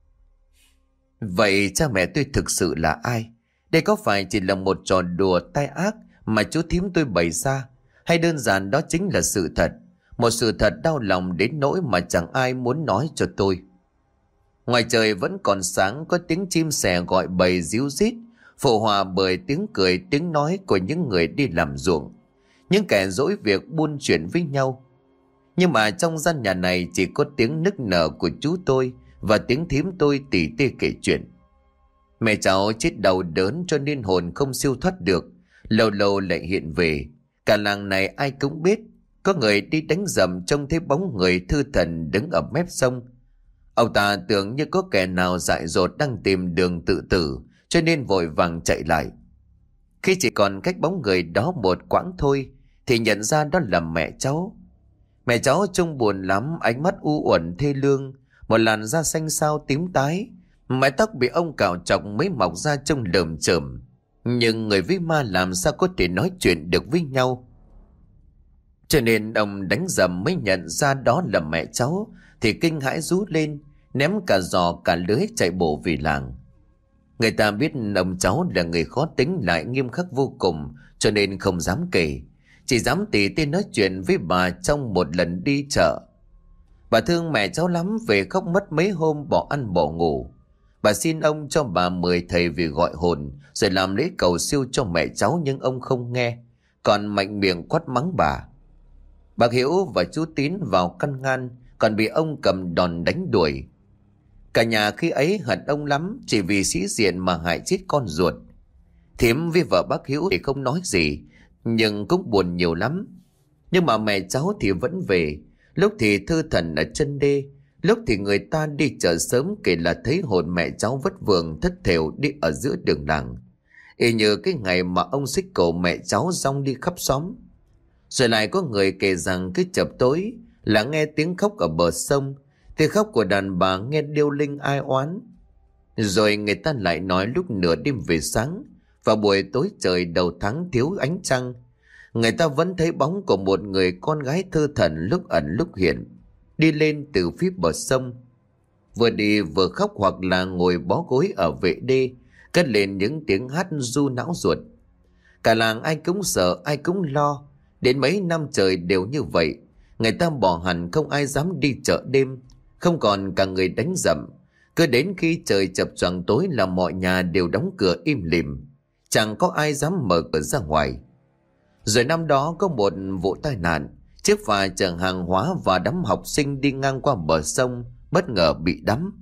Vậy cha mẹ tôi thực sự là ai? Đây có phải chỉ là một trò đùa tai ác mà chú thím tôi bày ra, hay đơn giản đó chính là sự thật, một sự thật đau lòng đến nỗi mà chẳng ai muốn nói cho tôi? Ngoài trời vẫn còn sáng, có tiếng chim sẻ gọi bầy ríu rít, phụ hòa bởi tiếng cười tiếng nói của những người đi làm ruộng, những kẻ dỗi việc buôn chuyện với nhau. Nhưng mà trong gian nhà này chỉ có tiếng nức nở của chú tôi và tiếng thím tôi tỉ tê kể chuyện. Mẹ cháu chết đau đớn cho nên hồn không siêu thoát được, lâu lâu lại hiện về. Cả làng này ai cũng biết, có người đi đánh rầm trông thấy bóng người thư thần đứng ở mép sông. Ông ta tưởng như có kẻ nào dại dột đang tìm đường tự tử, cho nên vội vàng chạy lại. Khi chỉ còn cách bóng người đó một quãng thôi thì nhận ra đó là mẹ cháu. Mẹ cháu trông buồn lắm, ánh mắt u uẩn thê lương, một làn da xanh xao tím tái, mái tóc bị ông cạo chọc mới mọc ra trông lởm chởm. Nhưng người với ma làm sao có thể nói chuyện được với nhau? Cho nên ông đánh rầm mới nhận ra đó là mẹ cháu thì kinh hãi rú lên, ném cả giò cả lưới chạy bộ về làng. Người ta biết ông cháu là người khó tính lại nghiêm khắc vô cùng, cho nên không dám kể, chỉ dám tỉ tê nói chuyện với bà trong một lần đi chợ. Bà thương mẹ cháu lắm, về khóc mất mấy hôm bỏ ăn bỏ ngủ. Bà xin ông cho bà mời thầy về gọi hồn rồi làm lễ cầu siêu cho mẹ cháu, nhưng ông không nghe, còn mạnh miệng quát mắng bà. Bác Hiễu và chú Tín vào căn ngăn, còn bị ông cầm đòn đánh đuổi. Cả nhà khi ấy hận ông lắm, chỉ vì sĩ diện mà hại chết con ruột. Thím với vợ bác Hiễu thì không nói gì, nhưng cũng buồn nhiều lắm. Nhưng mà mẹ cháu thì vẫn về, lúc thì thư thần ở chân đê, lúc thì người ta đi chợ sớm kể là thấy hồn mẹ cháu vất vưởng thất thểu đi ở giữa đường làng, y như cái ngày mà ông xích cổ mẹ cháu rong đi khắp xóm. Rồi lại có người kể rằng cứ chập tối là nghe tiếng khóc ở bờ sông, tiếng khóc của đàn bà nghe điêu linh ai oán. Rồi người ta lại nói lúc nửa đêm về sáng, vào buổi tối trời đầu tháng thiếu ánh trăng, người ta vẫn thấy bóng của một người con gái thơ thẩn lúc ẩn lúc hiện, đi lên từ phía bờ sông, vừa đi vừa khóc hoặc là ngồi bó gối ở vệ đê, cất lên những tiếng hát ru não ruột. Cả làng ai cũng sợ, ai cũng lo. Đến mấy năm trời đều như vậy, người ta bỏ hẳn không ai dám đi chợ đêm, không còn cả người đánh dậm. Cứ đến khi trời chập choạng tối là mọi nhà đều đóng cửa im lìm, chẳng có ai dám mở cửa ra ngoài. Rồi năm đó có một vụ tai nạn, chiếc phà chở hàng hóa và đám học sinh đi ngang qua bờ sông bất ngờ bị đắm.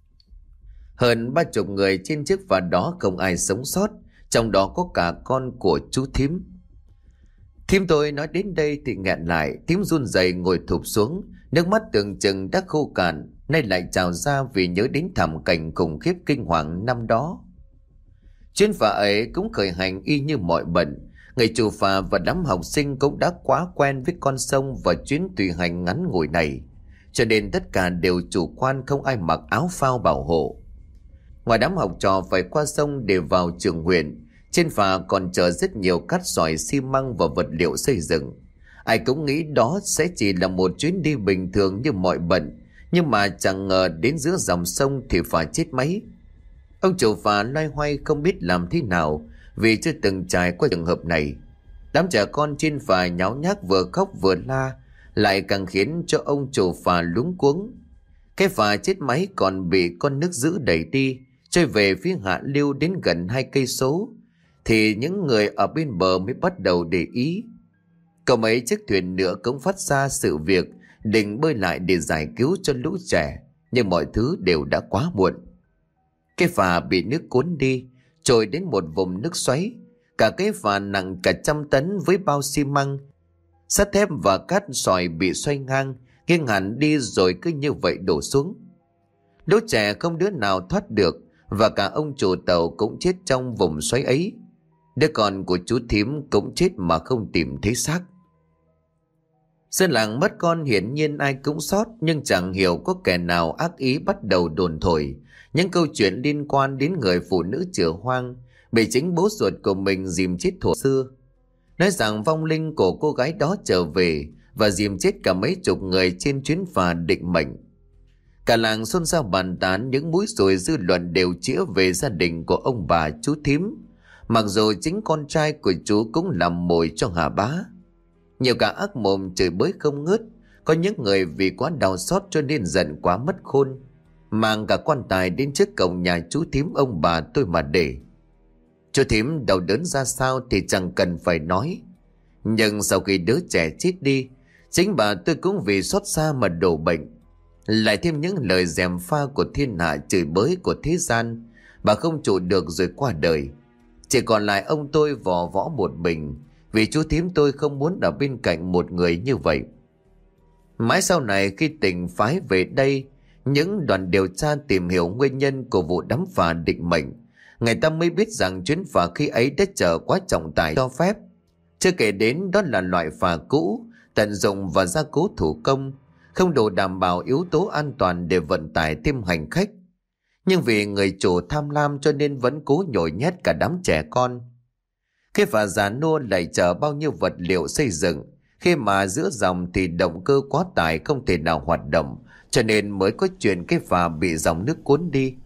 Hơn ba chục người trên chiếc phà đó không ai sống sót, trong đó có cả con của chú Thím. Thím tôi nói đến đây thì nghẹn lại, thím run rẩy ngồi thụp xuống, nước mắt tưởng chừng đã khô cạn nay lại trào ra vì nhớ đến thảm cảnh khủng khiếp kinh hoàng năm đó. Chuyến phà ấy cũng khởi hành y như mọi bận. Người chủ phà và đám học sinh cũng đã quá quen với con sông và chuyến tùy hành ngắn ngủi này, cho nên tất cả đều chủ quan, không ai mặc áo phao bảo hộ. Ngoài đám học trò phải qua sông để vào trường huyện, trên phà còn chở rất nhiều cát sỏi, xi măng và vật liệu xây dựng. Ai cũng nghĩ đó sẽ chỉ là một chuyến đi bình thường như mọi bận, nhưng mà chẳng ngờ đến giữa dòng sông thì phà chết máy. Ông chủ phà loay hoay không biết làm thế nào vì chưa từng trải qua trường hợp này. Đám trẻ con trên phà nháo nhác vừa khóc vừa la, lại càng khiến cho ông chủ phà luống cuống. Cái phà chết máy còn bị con nước dữ đẩy đi, trôi về phía hạ lưu đến gần hai cây số, thì những người ở bên bờ mới bắt đầu để ý. Có mấy chiếc thuyền nữa cũng phát ra sự việc, định bơi lại để giải cứu cho lũ trẻ, nhưng mọi thứ đều đã quá muộn. Cái phà bị nước cuốn đi, trôi đến một vùng nước xoáy. Cả cái phà nặng cả trăm tấn với bao xi măng, sắt thép và cát sỏi bị xoay ngang, nghiêng hẳn đi rồi cứ như vậy đổ xuống. Lũ trẻ không đứa nào thoát được, và cả ông chủ tàu cũng chết trong vùng xoáy ấy. Đứa con của chú Thím cũng chết mà không tìm thấy xác. Dân làng mất con hiển nhiên ai cũng xót, nhưng chẳng hiểu có kẻ nào ác ý bắt đầu đồn thổi những câu chuyện liên quan đến người phụ nữ chửa hoang bị chính bố ruột của mình dìm chết thuở xưa, nói rằng vong linh của cô gái đó trở về và dìm chết cả mấy chục người trên chuyến phà định mệnh. Cả làng xôn xao bàn tán, những mũi dùi dư luận đều chĩa về gia đình của ông bà chú Thím, mặc dù chính con trai của chú cũng làm mồi cho Hà Bá. Nhiều cả ác mồm chửi bới không ngớt, có những người vì quá đau xót cho nên giận quá mất khôn, mang cả quan tài đến trước cổng nhà chú Thím ông bà tôi mà để. Chú Thím đau đớn ra sao thì chẳng cần phải nói, nhưng sau khi đứa trẻ chết đi, chính bà tôi cũng vì xót xa mà đổ bệnh. Lại thêm những lời gièm pha của thiên hạ chửi bới của thế gian, bà không trụ được rồi qua đời. Chỉ còn lại ông tôi vò võ một mình, vì chú Thím tôi không muốn ở bên cạnh một người như vậy. Mãi sau này khi tỉnh phái về đây, những đoàn điều tra tìm hiểu nguyên nhân của vụ đắm phà định mệnh, người ta mới biết rằng chuyến phà khi ấy đã chở quá trọng tải cho phép. Chưa kể đến đó là loại phà cũ, tận dụng và gia cố thủ công, không đủ đảm bảo yếu tố an toàn để vận tải thêm hành khách. Nhưng vì người chủ tham lam cho nên vẫn cố nhồi nhét cả đám trẻ con. Khi phà già nua lại chở bao nhiêu vật liệu xây dựng, khi mà giữa dòng thì động cơ quá tải không thể nào hoạt động, cho nên mới có chuyện cái phà bị dòng nước cuốn đi.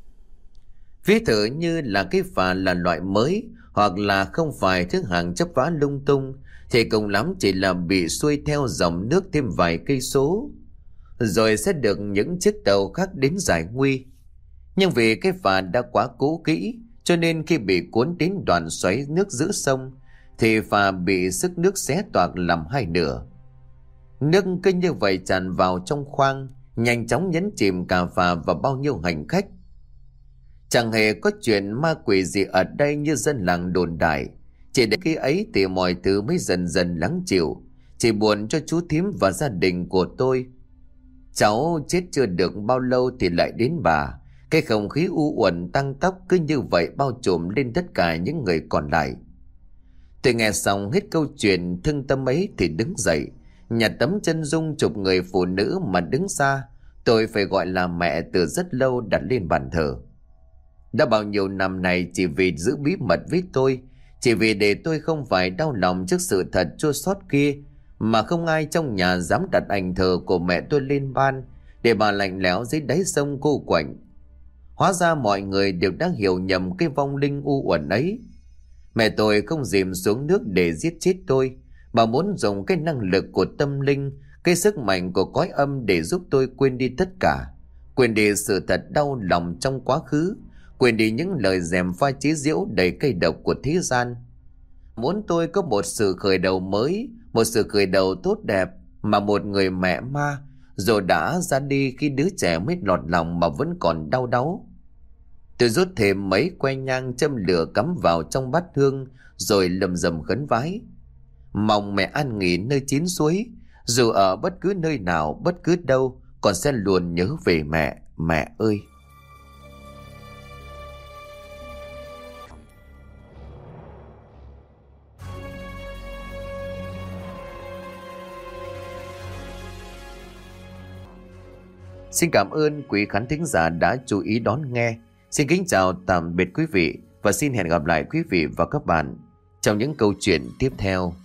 Ví thử như là cái phà là loại mới, hoặc là không phải thứ hàng chấp vá lung tung, thì cùng lắm chỉ là bị xuôi theo dòng nước thêm vài cây số, rồi sẽ được những chiếc tàu khác đến giải nguy. Nhưng vì cái phà đã quá cũ kỹ, cho nên khi bị cuốn đến đoạn xoáy nước giữa sông thì phà bị sức nước xé toạc làm hai nửa. Nước cứ như vậy tràn vào trong khoang, nhanh chóng nhấn chìm cả phà và bao nhiêu hành khách. Chẳng hề có chuyện ma quỷ gì ở đây như dân làng đồn đại. Chỉ đến khi ấy thì mọi thứ mới dần dần lắng chịu. Chỉ buồn cho chú thím và gia đình của tôi. Cháu chết chưa được bao lâu thì lại đến bà. Cái không khí u uẩn tăng tóc cứ như vậy bao trùm lên tất cả những người còn lại. Tôi nghe xong hết câu chuyện thương tâm ấy thì đứng dậy, nhặt tấm chân dung chụp người phụ nữ mà đứng xa tôi phải gọi là mẹ từ rất lâu đặt lên bàn thờ. Đã bao nhiêu năm này chỉ vì giữ bí mật với tôi, chỉ vì để tôi không phải đau lòng trước sự thật chua xót kia, mà không ai trong nhà dám đặt ảnh thờ của mẹ tôi lên ban để bà lạnh lẽo dưới đáy sông cô quạnh. Hóa ra mọi người đều đang hiểu nhầm cái vong linh u uẩn ấy. Mẹ tôi không dìm xuống nước để giết chết tôi, bà muốn dùng cái năng lực của tâm linh, cái sức mạnh của cõi âm để giúp tôi quên đi tất cả, quên đi sự thật đau lòng trong quá khứ, quên đi những lời gièm pha chế giễu đầy cay độc của thế gian. Muốn tôi có một sự khởi đầu mới, một sự khởi đầu tốt đẹp, mà một người mẹ ma rồi đã ra đi khi đứa trẻ mới lọt lòng mà vẫn còn đau đáu. Tôi rút thêm mấy que nhang châm lửa cắm vào trong bát hương rồi lầm rầm khấn vái. Mong mẹ an nghỉ nơi chín suối, dù ở bất cứ nơi nào, bất cứ đâu, con sẽ luôn nhớ về mẹ, mẹ ơi. Xin cảm ơn quý khán thính giả đã chú ý đón nghe. Xin kính chào tạm biệt quý vị và xin hẹn gặp lại quý vị và các bạn trong những câu chuyện tiếp theo.